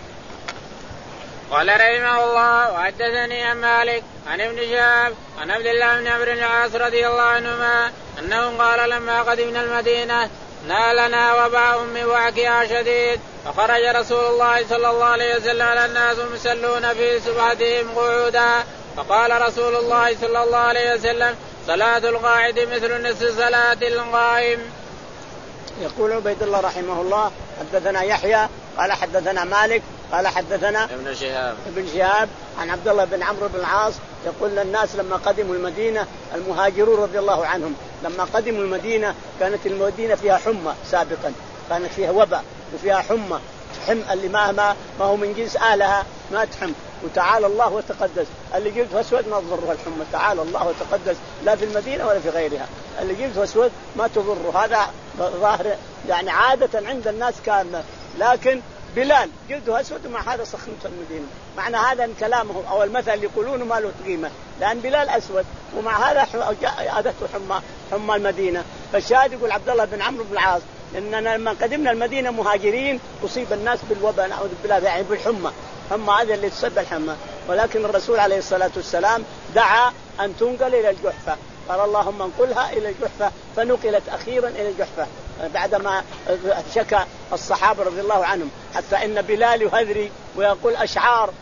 قال رحمه الله وحدثني عن مالك عن ابن شهاب عن عبد الله بن عمرو بن العاص رضي الله عنهما أنه قال لما قدمنا المدينة نالنا وباء من وعكها شديد، فخرج رسول الله صلى الله عليه وسلم على الناس يصلون في سبحتهم قعودا، فقال رسول الله صلى الله عليه وسلم صلاة القاعد مثل نصف صلاة القائم. يقول عبيد الله رحمه الله حدثنا يحيى قال حدثنا مالك قال حدثنا ابن شهاب ابن شهاب عن عبد الله بن عمرو بن العاص يقول الناس لما قدموا المدينة المهاجرون رضي الله عنهم لما قدموا المدينة كانت المدينة فيها حمى سابقا، كانت فيها وباء وفيها حمى، حم اللي ما ما ما هو من جنس آلها ما تحم، وتعالى الله وتقدس اللي جلد أسود ما تضره الحمى، تعالى الله وتقدس لا في المدينة ولا في غيرها. اللي جلده أسود ما تضره. هذا ظاهر يعني عادة عند الناس كان. لكن بلال جلده أسود ومع هذا سخنت المدينة. معنى هذا إن كلامه أو المثل يقولون ما له قيمة، لأن بلال أسود ومع هذا عادته حمى حمى المدينة. فالشاهد يقول عبد الله بن عمرو بن العاص إننا لما قدمنا المدينة مهاجرين أصيب الناس بالوباء نعوذ بالله يعني بالحمى، حمى هذا اللي تسبب الحمى. ولكن الرسول عليه الصلاة والسلام دعا أن تنقل إلى الجحفة، قال اللهم انقلها إلى الجحفة، فنقلت أخيرا إلى الجحفة بعدما شكى الصحابة رضي الله عنهم. حتى إن بلال يهذري ويقول أشعار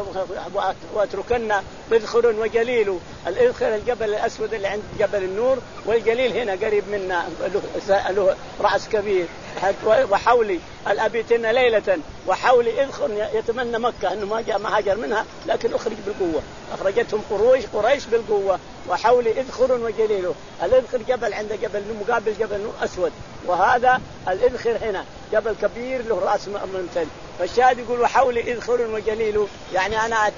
واتركنا إذخر وجليل. الإذخر الجبل الأسود اللي عند جبل النور، والجليل هنا قريب منا له رأس كبير. وحولي الأبيتنا ليلة وحولي إذخر يتمنى مكة أنه ما جاء ما هاجر منها، لكن أخرج بالقوة، أخرجتهم قريش قريش بالقوة. وحولي إذخر وجليل. الإذخر جبل عند جبل مقابل جبل النور أسود، وهذا الإذخر هنا جبل كبير له رأس ممتد. فالشاهد يقول وحولي إذخر وجليل، يعني أنا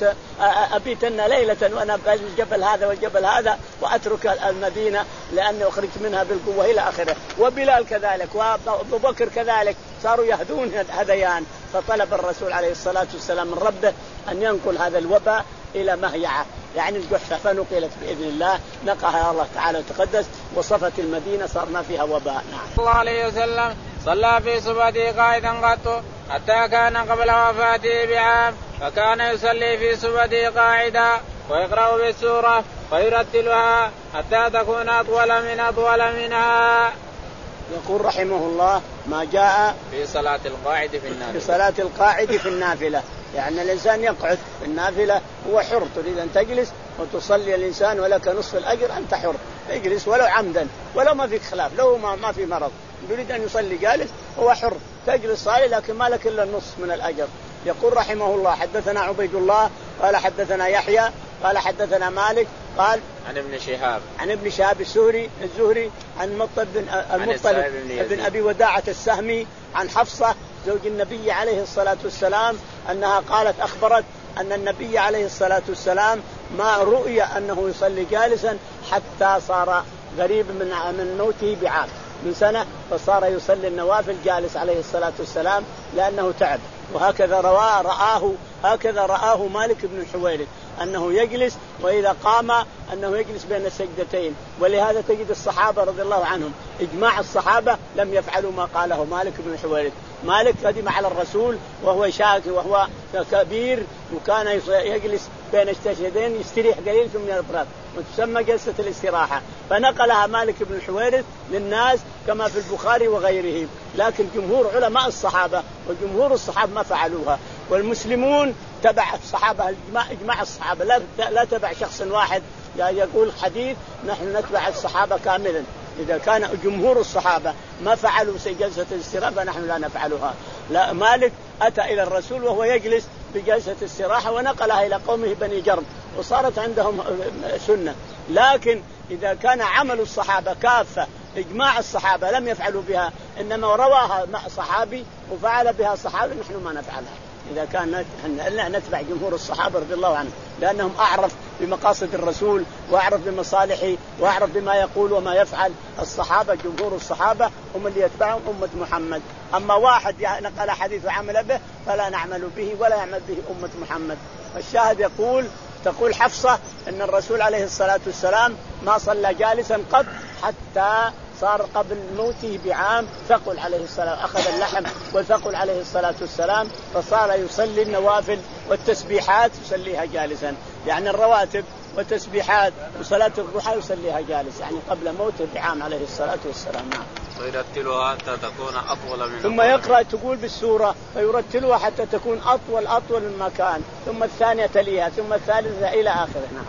أبيتنا ليلة وأنا بين الجبل هذا والجبل هذا وأترك المدينة لأني أخرجت منها بالقوة إلى آخره. وبلال كذلك وأبو بكر كذلك صاروا يهدون هذيان. فطلب الرسول عليه الصلاة والسلام من ربه أن ينقل هذا الوباء إلى مهيعة يعني الجحفة، فنقلت بإذن الله، نقها الله تعالى وتقدس وصفت المدينة صار ما فيها وباء. نعم. الله عليه وسلم صلى في صبته قائدا قط حتى كان قبل وفاته بعام، فكان يصلي في صبته قاعدا ويقرأ بالسورة ويرتلها حتى تكون أطول من أطول منها. يقول رحمه الله ما جاء في صلاة القاعد في النافلة. في صلاة القاعد في النافلة يعني الإنسان يقعد في النافلة هو حر، تريد أن تجلس وتصلي الإنسان ولك نصف الأجر أنت حر، اجلس ولو عمدا ولو ما فيك خلاف، لو ما, ما في مرض يريد أن يصلي جالس هو حر، تجلس صالي لكن ما لك إلا النصف من الأجر. يقول رحمه الله حدثنا عبيد الله قال حدثنا يحيى قال حدثنا مالك قال عن ابن شهاب عن ابن شهاب الزهري الزهري عن مطلب بن المطلب بن أبي وداعة السهمي عن حفصة زوج النبي عليه الصلاة والسلام أنها قالت أخبرت أن النبي عليه الصلاة والسلام ما رؤي أنه يصلي جالسا حتى صار قريب من من موته بعام من سنة، فصار يصلي النوافل جالس عليه الصلاة والسلام لأنه تعب. وهكذا رواه رآه هكذا رآه مالك بن الحويرث أنه يجلس، وإذا قام أنه يجلس بين السجدتين. ولهذا تجد الصحابة رضي الله عنهم إجماع الصحابة لم يفعلوا ما قاله مالك بن الحويرث. مالك قدم على الرسول وهو شاكي وهو كبير وكان يجلس بين السجدتين يستريح قليل ثم ينفرد وتسمى جلسة الاستراحة، فنقلها مالك بن الحويرث للناس كما في البخاري وغيره. لكن جمهور علماء الصحابة وجمهور الصحابة ما فعلوها، والمسلمون تبع الصحابة إجماع إجماع الصحابة لا لا تبع شخص واحد يقول حديث نحن نتبع الصحابة كاملا. إذا كان جمهور الصحابة ما فعلوا جلسة الاستراحة فنحن لا نفعلها. لا مالك أتى إلى الرسول وهو يجلس بجلسة الاستراحة ونقلها إلى قومه بني جرم وصارت عندهم سنة. لكن إذا كان عمل الصحابة كافة إجماع الصحابة لم يفعلوا بها إنما رواها صحابي وفعل بها صحابي نحن ما نفعلها. إذا كان نتبع جمهور الصحابة رضي الله عنهم لأنهم أعرف بمقاصد الرسول وأعرف بمصالحه وأعرف بما يقول وما يفعل. الصحابة جمهور الصحابة هم اللي يتبعهم أمة محمد. أما واحد نقل حديث وعمل به فلا نعمل به ولا يعمل به أمة محمد. الشاهد يقول تقول حفصة أن الرسول عليه الصلاة والسلام ما صلى جالسا قط حتى صار قبل موته بعام ثقل عليه الصلاة أخذ اللحم وثقل عليه الصلاة والسلام فصار يصلي النوافل والتسبيحات يصليها جالسا، يعني الرواتب والتسبيحات وصلاة الضحى يصليها جالس يعني قبل موته بعام عليه الصلاة والسلام. نعم. ويرتلها حتى تكون أطول من ثم يقرأ تقول بالسورة فيرتلها حتى تكون أطول أطول من مكان ثم الثانية تليها ثم الثالثة إلى آخره. نعم.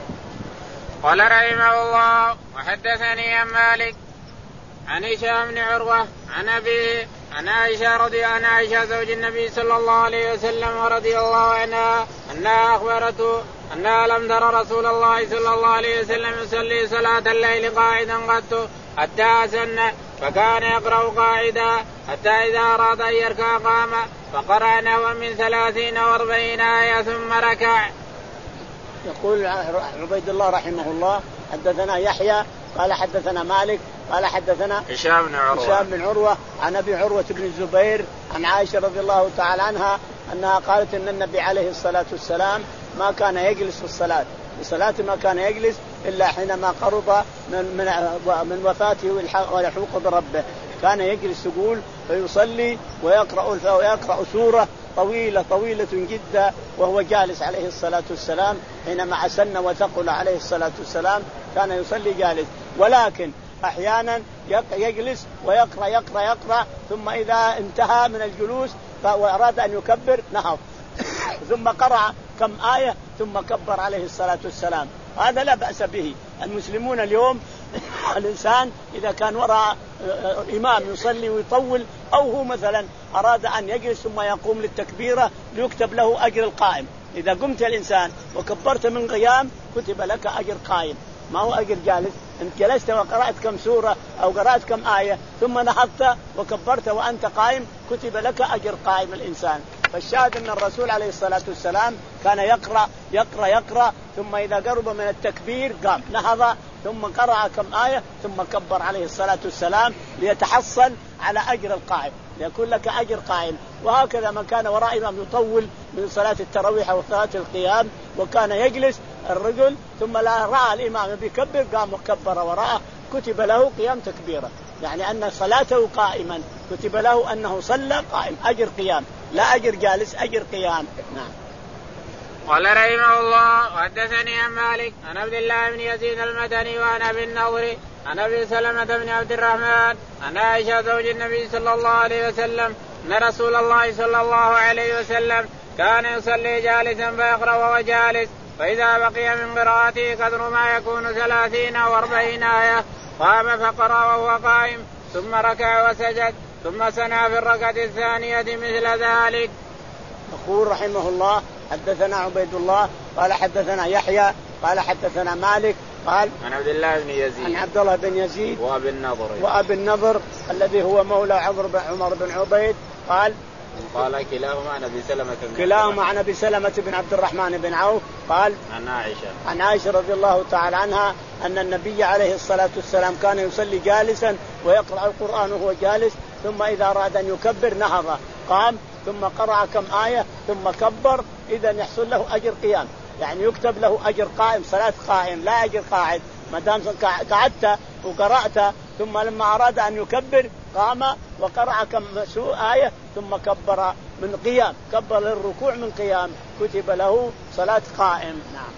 قال رحمه الله وحدثني عن مالك عن هشام بن عروة عن أبيه عن عائشة رضي عن عائشة زوج النبي صلى الله عليه وسلم رضي الله عنها أنها أخبرته أنها لم تر رسول الله صلى الله عليه وسلم يصلي صلاة الليل قاعدا قط حتى سن، فكان يقرأ قاعدا حتى إذا أراد أن يركع قام فقرأ نحو من ثلاثين وأربعين آية ثم ركع. يقول عبيد الله رحمه الله حدثنا يحيى قال حدثنا مالك قال حدثنا هشام بن عروة هشام بن عروة عن أبي عروة بن الزبير عن عائشة رضي الله تعالى عنها أنها قالت إن النبي عليه الصلاة والسلام ما كان يجلس في الصلاة الصلاة ما كان يجلس إلا حينما قرب من, من, من وفاته ويحوق بربه، كان يجلس يقول فيصلي ويقرأ, ويقرأ سورة طويلة طويلة جدا وهو جالس عليه الصلاة والسلام، حينما أسن وثقل عليه الصلاة والسلام كان يصلي جالس، ولكن أحيانا يجلس ويقرأ يقرأ يقرأ ثم إذا انتهى من الجلوس وأراد أن يكبر نهض ثم قرأ كم آية ثم كبر عليه الصلاة والسلام. هذا لا بأس به. المسلمون اليوم الإنسان إذا كان وراء إمام يصلي ويطول أو هو مثلا أراد أن يجلس ثم يقوم للتكبيرة ليكتب له أجر القائم، إذا قمت الإنسان وكبرت من قيام كتب لك أجر قائم، ما هو أجر جالس. أنت جلست وقرأت كم سورة أو قرأت كم آية ثم نهضت وكبرت وأنت قائم كتب لك أجر قائم الإنسان. فالشاهد أن الرسول عليه الصلاة والسلام كان يقرأ يقرأ يقرأ ثم إذا قرب من التكبير قام نهض ثم قرأ كم آية ثم كبر عليه الصلاة والسلام ليتحصل على أجر القائم، ليكون لك أجر قائم. وهكذا من كان وراء إمام يطول من صلاة التراويح أو صلاة القيام وكان يجلس الرجل ثم لا رأى الإمام بيكبر قام وكبر وراءه كتب له قيام تكبيرة، يعني أن صلاته قائما كتب له أنه صلى قائم أجر قيام لا أجر جالس أجر قيام. نعم. قال رحمه الله وحدثني عن مالك عن عبد الله بن يزيد المدني وعن أبي النضر عن أبي سلمة بن عبد الرحمن عن عائشة زوج النبي صلى الله عليه وسلم أن رسول الله صلى الله عليه وسلم كان يصلي جالسا فيقرأ وهو جالس، فإذا بقي من قراءته قدر ما يكون ثلاثين أو أربعين آية قام فقرأ وهو قائم ثم ركع وسجد ثم سنى في الركعة الثانية مثل ذلك. يقول رحمه الله حدثنا عبيد الله قال حدثنا يحيى قال حدثنا مالك قال عن عبد الله بن يزيد عن عبد الله بن يزيد وأبي النضر وأبي النضر الذي هو مولى عمر بن عمر بن عبيد قال قال كلاهما عن أبي سلمة كلاهما عن أبي سلمة بن عبد الرحمن بن عوف قال عن عائشة عن عائشة رضي الله تعالى عنها أن النبي عليه الصلاة والسلام كان يصلي جالسا ويقرأ القرآن وهو جالس، ثم إذا أراد أن يكبر نهض قام ثم قرأ كم آية ثم كبر، إذا يحصل له أجر قيام، يعني يكتب له أجر قائم صلاة قائم لا أجر قاعد. ما دام قعدت وقرأت ثم لما أراد أن يكبر قام وقرأ كم آية ثم كبر من قيام، كبر للركوع من قيام كتب له صلاة قائم. نعم.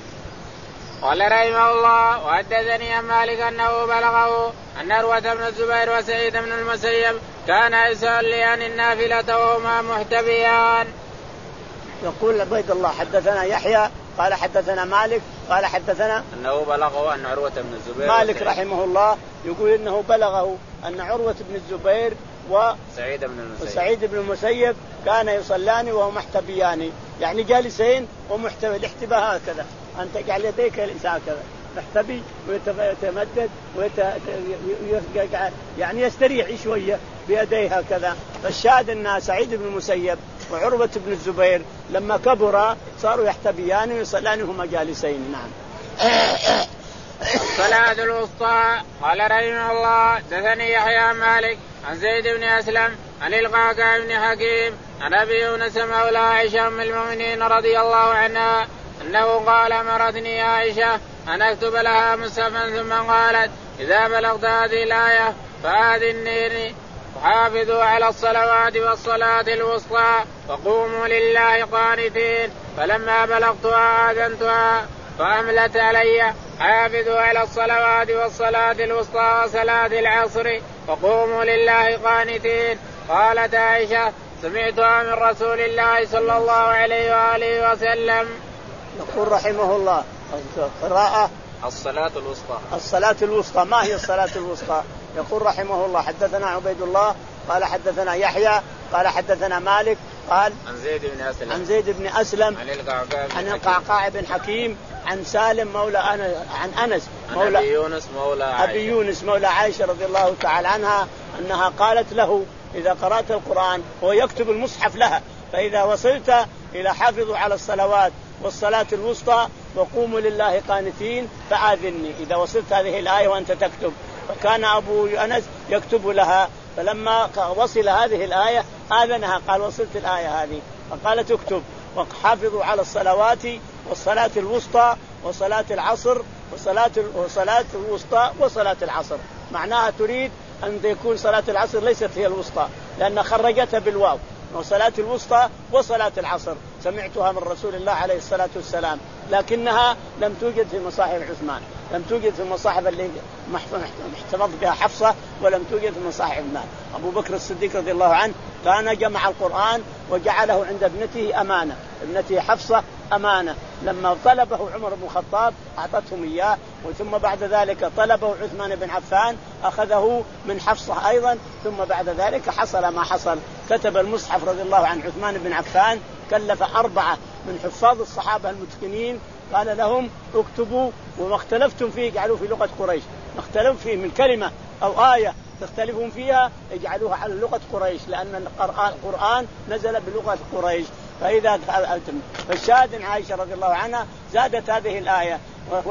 قال رحمه الله وحدثني عن مالك أنه بلغه أن عروة بن الزبير وسعيد بن المسيب كان يصليان النافلة وهما محتبيان. يقول عبيد الله حدثنا يحيى قال حدثنا مالك قال حدثنا أنه بلغه أن عروة بن الزبير مالك رحمه الله يقول إنه بلغه أن عروة بن الزبير وسعيد بن المسيب وسعيد بن المسيب كان يصلان وهو محتبيان، يعني جالسين ومحتبي. الاحتباء هكذا أن تجعل يديك الإنسان هكذا محتبي ويتمدد ويت... يعني يستريح شوية بيديه هكذا. فالشاهد أن سعيد بن المسيب وعروة بن الزبير لما كبرا صاروا يحتبيان ويصلان وهما جالسين. نعم. الصلاة الوسطى. قال رحمه الله دثني يحيى مالك عن زيد بن أسلم عن القعقاع بن حكيم عن أبي يونس مولى عائشة أم المؤمنين رضي الله عنها أنه قال أمرتني عائشة أن أكتب لها مصحفا ثم قالت إذا بلغت هذه الآية فآذنيني وحافظوا على الصلوات والصلاة الوسطى وقوموا لله قانتين، فلما بلغتها آذنتها فأملت علي حافظوا على الصلوات والصلاة الوسطى وصلاة العصر وقوموا لله قانتين. قالت عائشة سمعتها من رسول الله صلى الله عليه وآله وسلم. يقول رحمه الله قراءة الصلاة الوسطى. الصلاة الوسطى ما هي الصلاة الوسطى؟ يقول رحمه الله حدثنا عبيد الله قال حدثنا يحيى قال حدثنا مالك قال عن زيد بن أسلم عن زيد بن أسلم عن القعقاع بن, عن القعقاع بن حكيم عن سالم مولى أنس عن أنس مولى أبي يونس مولى عائشة أبي يونس مولى عائشة رضي الله تعالى عنها أنها قالت له إذا قرأت القرآن هو يكتب المصحف لها، فإذا وصلت إلى حافظوا على الصلوات والصلاة الوسطى وقوموا لله قانتين فآذني إذا وصلت هذه الآية وأنت تكتب. فكان أبو أنس يكتب لها، فلما وصل هذه الآية آذنها قال وصلت الآية هذه، فقالت اكتب وحافظوا على الصلوات والصلاة الوسطى وصلاة العصر وصلاة وصلاة الوسطى وصلاة العصر. معناها تريد أن يكون صلاة العصر ليست هي الوسطى لأن خرجتها بالواو، وصلاة الوسطى وصلاة العصر سمعتها من رسول الله عليه الصلاة والسلام، لكنها لم توجد في مصاحف عثمان، لم توجد في المصاحف اللي محتفظ بها حفصة، ولم توجد في مصاحف مال. أبو بكر الصديق رضي الله عنه كان جمع القرآن وجعله عند ابنته أمانة، ابنته حفصة أمانة. لما طلبه عمر بن الخطاب أعطتهم إياه، وثم بعد ذلك طلبه عثمان بن عفان أخذه من حفصة أيضا، ثم بعد ذلك حصل ما حصل. كتب المصحف رضي الله عن عثمان بن عفان، كلف أربعة من حفاظ الصحابة المتقنين قال لهم اكتبوا وما اختلفتم فيه اجعلوه في لغة قريش، ما اختلف فيه من كلمة أو آية تختلفون فيها اجعلوها على لغة قريش، لأن القرآن نزل بلغة قريش. فإذا فالشاهد عائشة رضي الله عنها زادت هذه الآية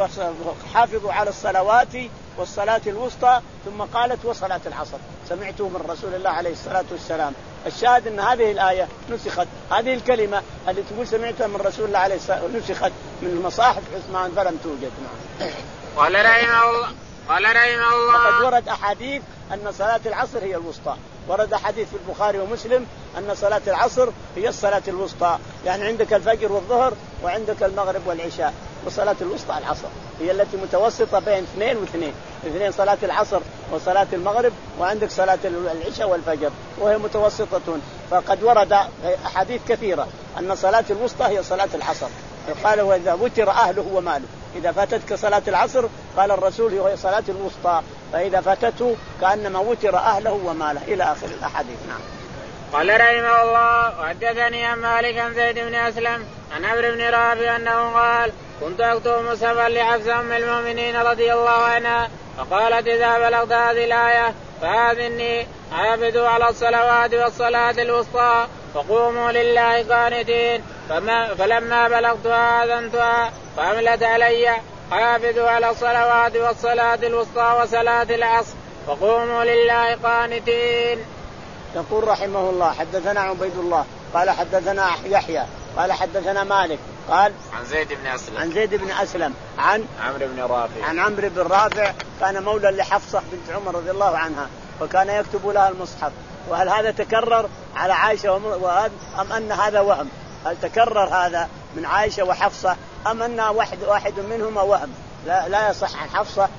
وحافظوا على الصلوات والصلاة الوسطى، ثم قالت وصلاة العصر سمعته من رسول الله عليه الصلاة والسلام. الشاهد أن هذه الآية نسخت، هذه الكلمة اللي تقول سمعتها من رسول الله عليه الصلاة والسلام نسخت من مصاحف عثمان فلم توجد. قال رحمه الله قال رحمه الله وقد ورد أحاديث أن صلاة العصر هي الوسطى، ورد حديث في البخاري ومسلم أن صلاة العصر هي الصلاة الوسطى، يعني عندك الفجر والظهر وعندك المغرب والعشاء، وصلاة الوسطى العصر هي التي متوسطة بين اثنين واثنين، اثنين صلاة العصر وصلاة المغرب، وعندك صلاة العشاء والفجر وهي متوسطة. فقد ورد أحاديث كثيرة أن صلاة الوسطى هي صلاة العصر. قال وإذا وتر أهله وماله، إذا فاتتك صلاة العصر قال الرسول هي صلاة الوسطى، فإذا فاتته كأنما وتر أهله وماله إلى آخر الأحاديث. نعم. قال رحمه الله وحدثني عن مالك عن زيد بن أسلم عن عمرو بن رافع أنه قال كنت أكتب مصحفا لحفصة أم المؤمنين رضي الله عنها، فقالت إذا بلغت هذه الآية فآذني حافظوا على الصلوات والصلاة الوسطى فقوموا لله قانتين، فما فلما بلغتها آذنتها فأملت علي حافظوا على الصلوات والصلاة الوسطى وصلاة العصر فقوموا لله قانتين. يقول رحمه الله حدثنا عبيد الله قال حدثنا يحيى قال حدثنا مالك قال عن زيد بن أسلم عن زيد بن أسلم عن عمرو بن رافع عن عمرو بن رافع كان مولى لحفصة بنت عمر رضي الله عنها، وكان يكتب لها المصحف. وهل هذا تكرر على عائشة وهذا أم أن هذا وهم؟ هل تكرر هذا من عائشة وحفصة أم أن واحد واحد منهما وهم؟ لا لا يصح عن حفصة،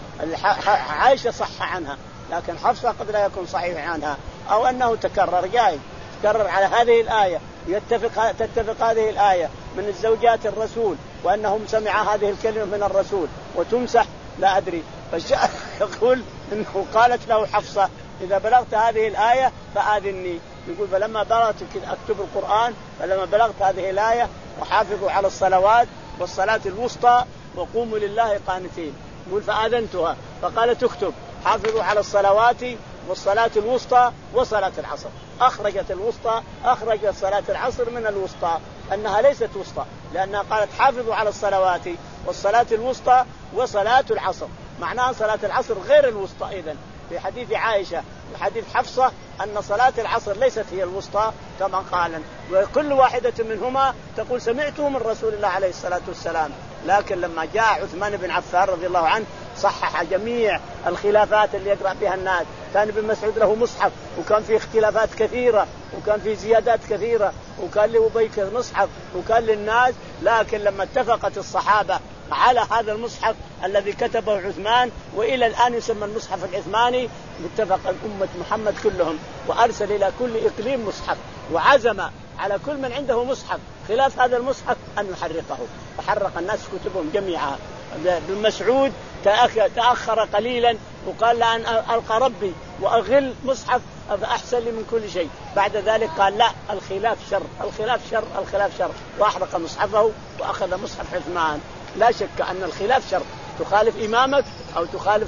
عائشة صح عنها لكن حفصة قد لا يكون صحيح عنها، أو أنه تكرر جاي تكرر على هذه الآية، يتفق تتفق هذه الآية من الزوجات الرسول وأنهم سمع هذه الكلمة من الرسول وتمسح لا أدري. فالشاهد يقول إنه قالت له حفصة إذا بلغت هذه الآية فآذني، يقول فلما بلغت أكتب القرآن فلما بلغت هذه الآية وحافظوا على الصلوات والصلاة الوسطى وقوموا لله قانتين، يقول فآذنتها فقالت اكتب حافظوا على الصلوات والصلاة الوسطى وصلاة العصر. أخرجت الوسطى أخرجت صلاة العصر من الوسطى أنها ليست وسطى، لأنها قالت حافظوا على الصلوات والصلاة الوسطى وصلاة العصر، معناها صلاة العصر غير الوسطى. إذن في حديث عائشة وحديث حفصة أن صلاة العصر ليست هي الوسطى كما قال، وكل واحدة منهما تقول سمعته من رسول الله عليه الصلاة والسلام. لكن لما جاء عثمان بن عفان رضي الله عنه صحح جميع الخلافات اللي يقرأ بها الناس. كان ابن مسعود له مصحف وكان فيه اختلافات كثيرة وكان فيه زيادات كثيرة، وكان لأبي مصحف وكان للناس، لكن لما اتفقت الصحابة على هذا المصحف الذي كتبه عثمان وإلى الآن يسمى المصحف العثماني، اتفق الأمة محمد كلهم وأرسل إلى كل إقليم مصحف وعزم على كل من عنده مصحف خلاف هذا المصحف أن يحرقه، فحرق الناس كتبهم جميعا. ابن مسعود تأخر قليلا وقال لأن ألقى ربي وأغل مصحف أحسن لي من كل شيء. بعد ذلك قال لا الخلاف شر الخلاف شر الخلاف شر وأحرق مصحفه وأخذ مصحف عثمان. لا شك أن الخلاف شر، تخالف إمامك أو تخالف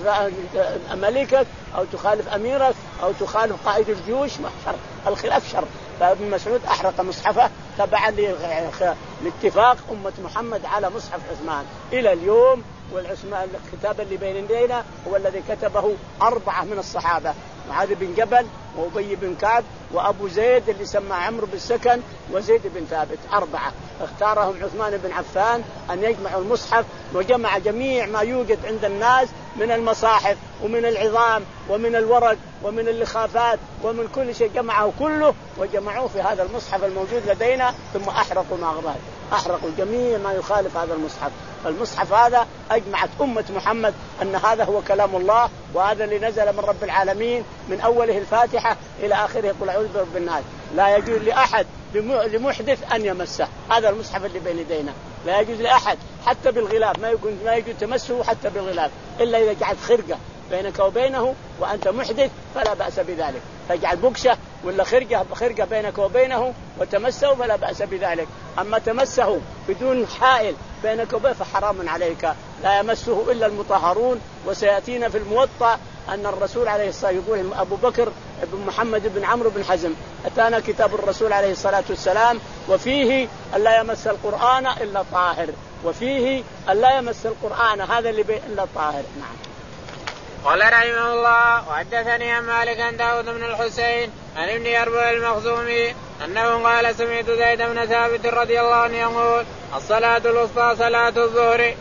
ملكك أو تخالف أميرك أو تخالف قائد الجيوش شر، الخلاف شر. فابن مسعود أحرق مصحفه تبعا الاتفاق أمة محمد على مصحف عثمان إلى اليوم. والعثمان الكتاب اللي بين يدينا هو الذي كتبه أربعة من الصحابة، معاذ بن جبل وأبي بن كعب وأبو زيد اللي سمى عمرو بالسكن وزيد بن ثابت، أربعة اختارهم عثمان بن عفان أن يجمعوا المصحف، وجمع جميع ما يوجد عند الناس من المصاحف ومن العظام ومن الورق ومن اللخافات ومن كل شيء، جمعه كله وجمعوه في هذا المصحف الموجود لدينا، ثم أحرقوا ما غبال، أحرقوا جميع ما يخالف هذا المصحف. المصحف هذا أجمعت أمة محمد أن هذا هو كلام الله، وهذا اللي نزل من رب العالمين من أوله الفاتحة إلى آخره قل أعوذ برب الناس. لا يجوز لأحد لمحدث أن يمسه هذا المصحف اللي بين يدينا، لا يجوز لأحد حتى بالغلاف، ما يكون ما يجوز تمسه حتى بالغلاف، إلا إذا جعلت خرقة بينك وبينه وأنت محدث فلا بأس بذلك، فاجعل بكشة ولا خرقة خرقة بينك وبينه وتمسه فلا بأس بذلك. أما تمسه بدون حائل بينك وبينه فحرام عليك، لا يمسه إلا المطهرون. وسيأتينا في الموطأ أن الرسول عليه الصلاة والسلام يقول أبو بكر بن محمد بن عمرو بن حزم أتانا كتاب الرسول عليه الصلاة والسلام وفيه ألا يمس القرآن إلا طاهر، وفيه ألا يمس القرآن هذا اللي إلا طاهر. نعم. قال رحمه الله وحدثني عن مالك عن داود بن الحسين عن ابن يربوع المخزومي أنه قال سمعت زيد بن ثابت رضي الله عنه يقول الصلاة الوسطى صلاة الظهر.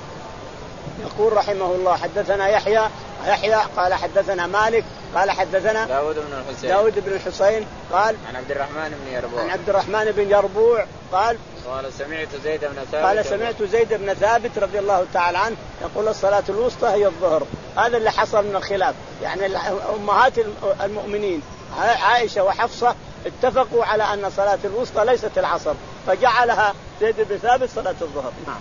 يقول رحمه الله حدثنا يحيى يحيى قال حدثنا مالك قال حدثنا داود بن الحسين داود بن الحسين قال عن عبد الرحمن بن يربوع عن عبد الرحمن بن يربوع قال قال سمعت زيد بن ثابت قال سمعت زيد بن ثابت رضي الله تعالى عنه يقول الصلاة الوسطى هي الظهر. هذا اللي حصل من الخلاف، يعني أمهات المؤمنين عائشة وحفصة اتفقوا على أن صلاة الوسطى ليست العصر، فجعلها زيد بن ثابت صلاة الظهر. نعم.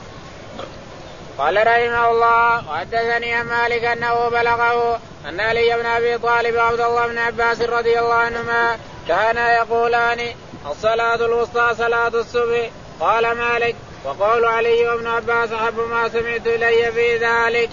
قال رحمه الله وحدثني عن مالك أنه بلغه أن علي بن أبي طالب وعبد الله بن عباس رضي الله عنهما كانا يقولان الصلاة الوسطى صلاة الصبح. قال مالك وقول علي وابن عباس أحب ما سمعت إلي في ذلك.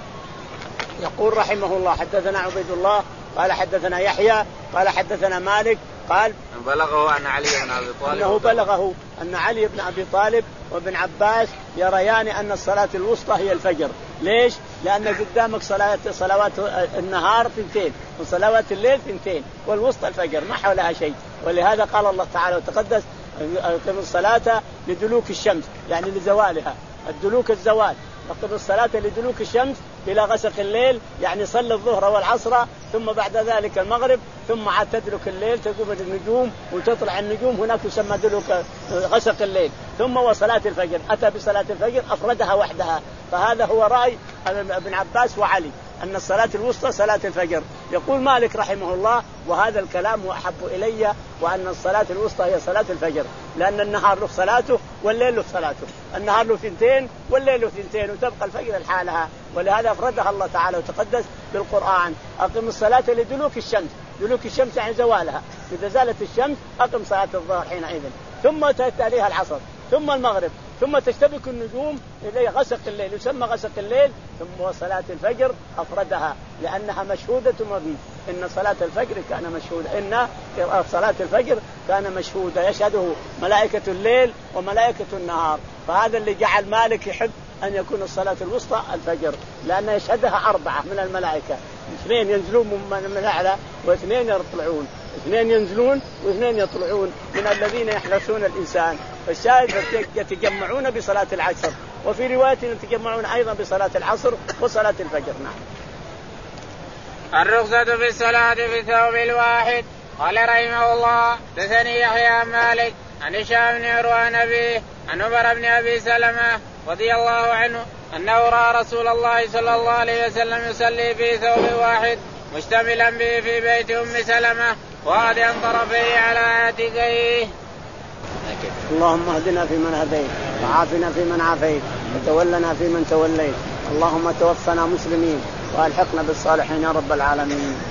يقول رحمه الله حدثنا عبيد الله قال حدثنا يحيى قال حدثنا مالك قال بلغه أن علي بن أبي طالب أنه بلغه أن علي بن أبي طالب وابن عباس يريان أن الصلاة الوسطى هي الفجر. ليش؟ لأن قدامك صلاة صلوات النهار ثنتين وصلوات الليل ثنتين والوسطى الفجر ما حولها شيء. ولهذا قال الله تعالى وتقدس أقم الصلاة لدلوك الشمس يعني لزوالها، الدلوك الزوال، أقم الصلاة لدلوك الشمس إلى غسق الليل يعني صلي الظهر والعصر ثم بعد ذلك المغرب ثم عاد تدرك الليل تقوم النجوم وتطلع النجوم هناك يسمى دلوك غسق الليل ثم وصلاة الفجر. أتى بصلاة الفجر أفردها وحدها. فهذا هو رأي ابن عباس وعلي أن الصلاة الوسطى صلاة الفجر. يقول مالك رحمه الله وهذا الكلام أحب إلي وأن الصلاة الوسطى هي صلاة الفجر، لأن النهار له صلاته والليل له صلاته، النهار له ثنتين والليل له ثنتين وتبقى الفجر لحالها. ولهذا أفردها الله تعالى وتقدس بالقرآن أقم الصلاة لدلوك الشمس، دلوك الشمس يعني زوالها، إذا زالت الشمس أقم صلاة الظهر حينئذ ثم تأتيها العصر ثم المغرب ثم تشتبك النجوم إلى غسق الليل يسمى غسق الليل ثم صلاة الفجر أفردها لأنها مشهودة مبيت. إن صلاة الفجر كان مشهودة، إن صلاة الفجر كان مشهودة يشهده ملائكة الليل وملائكة النهار. فهذا اللي جعل مالك يحب أن يكون الصلاة الوسطى الفجر لأن يشهدها أربعة من الملائكة، اثنين ينزلون من الأعلى واثنين يطلعون، اثنين ينزلون واثنين يطلعون من الذين يحرسون الإنسان. فالشاهد يتجمعون بصلاة العصر وفي رواية يتجمعون أيضا بصلاة العصر وصلاة الفجر. نعم. الرخصة في الصلاة في ثوب الواحد. قال رحمه الله حدثني يحيى عن مالك عن هشام بن عروة عن أبيه عن عمر بن أبي سلمة رضي الله عنه أنه رأى رسول الله صلى الله عليه وسلم يصلي في ثوب واحد مشتملا به في بيت أم سلمة واضعا طرفيه على عاتقيه. اللهم اهدنا فيمن هديت وعافنا فيمن عافيت وتولنا فيمن توليت، اللهم توفنا مسلمين وألحقنا بالصالحين يا رب العالمين.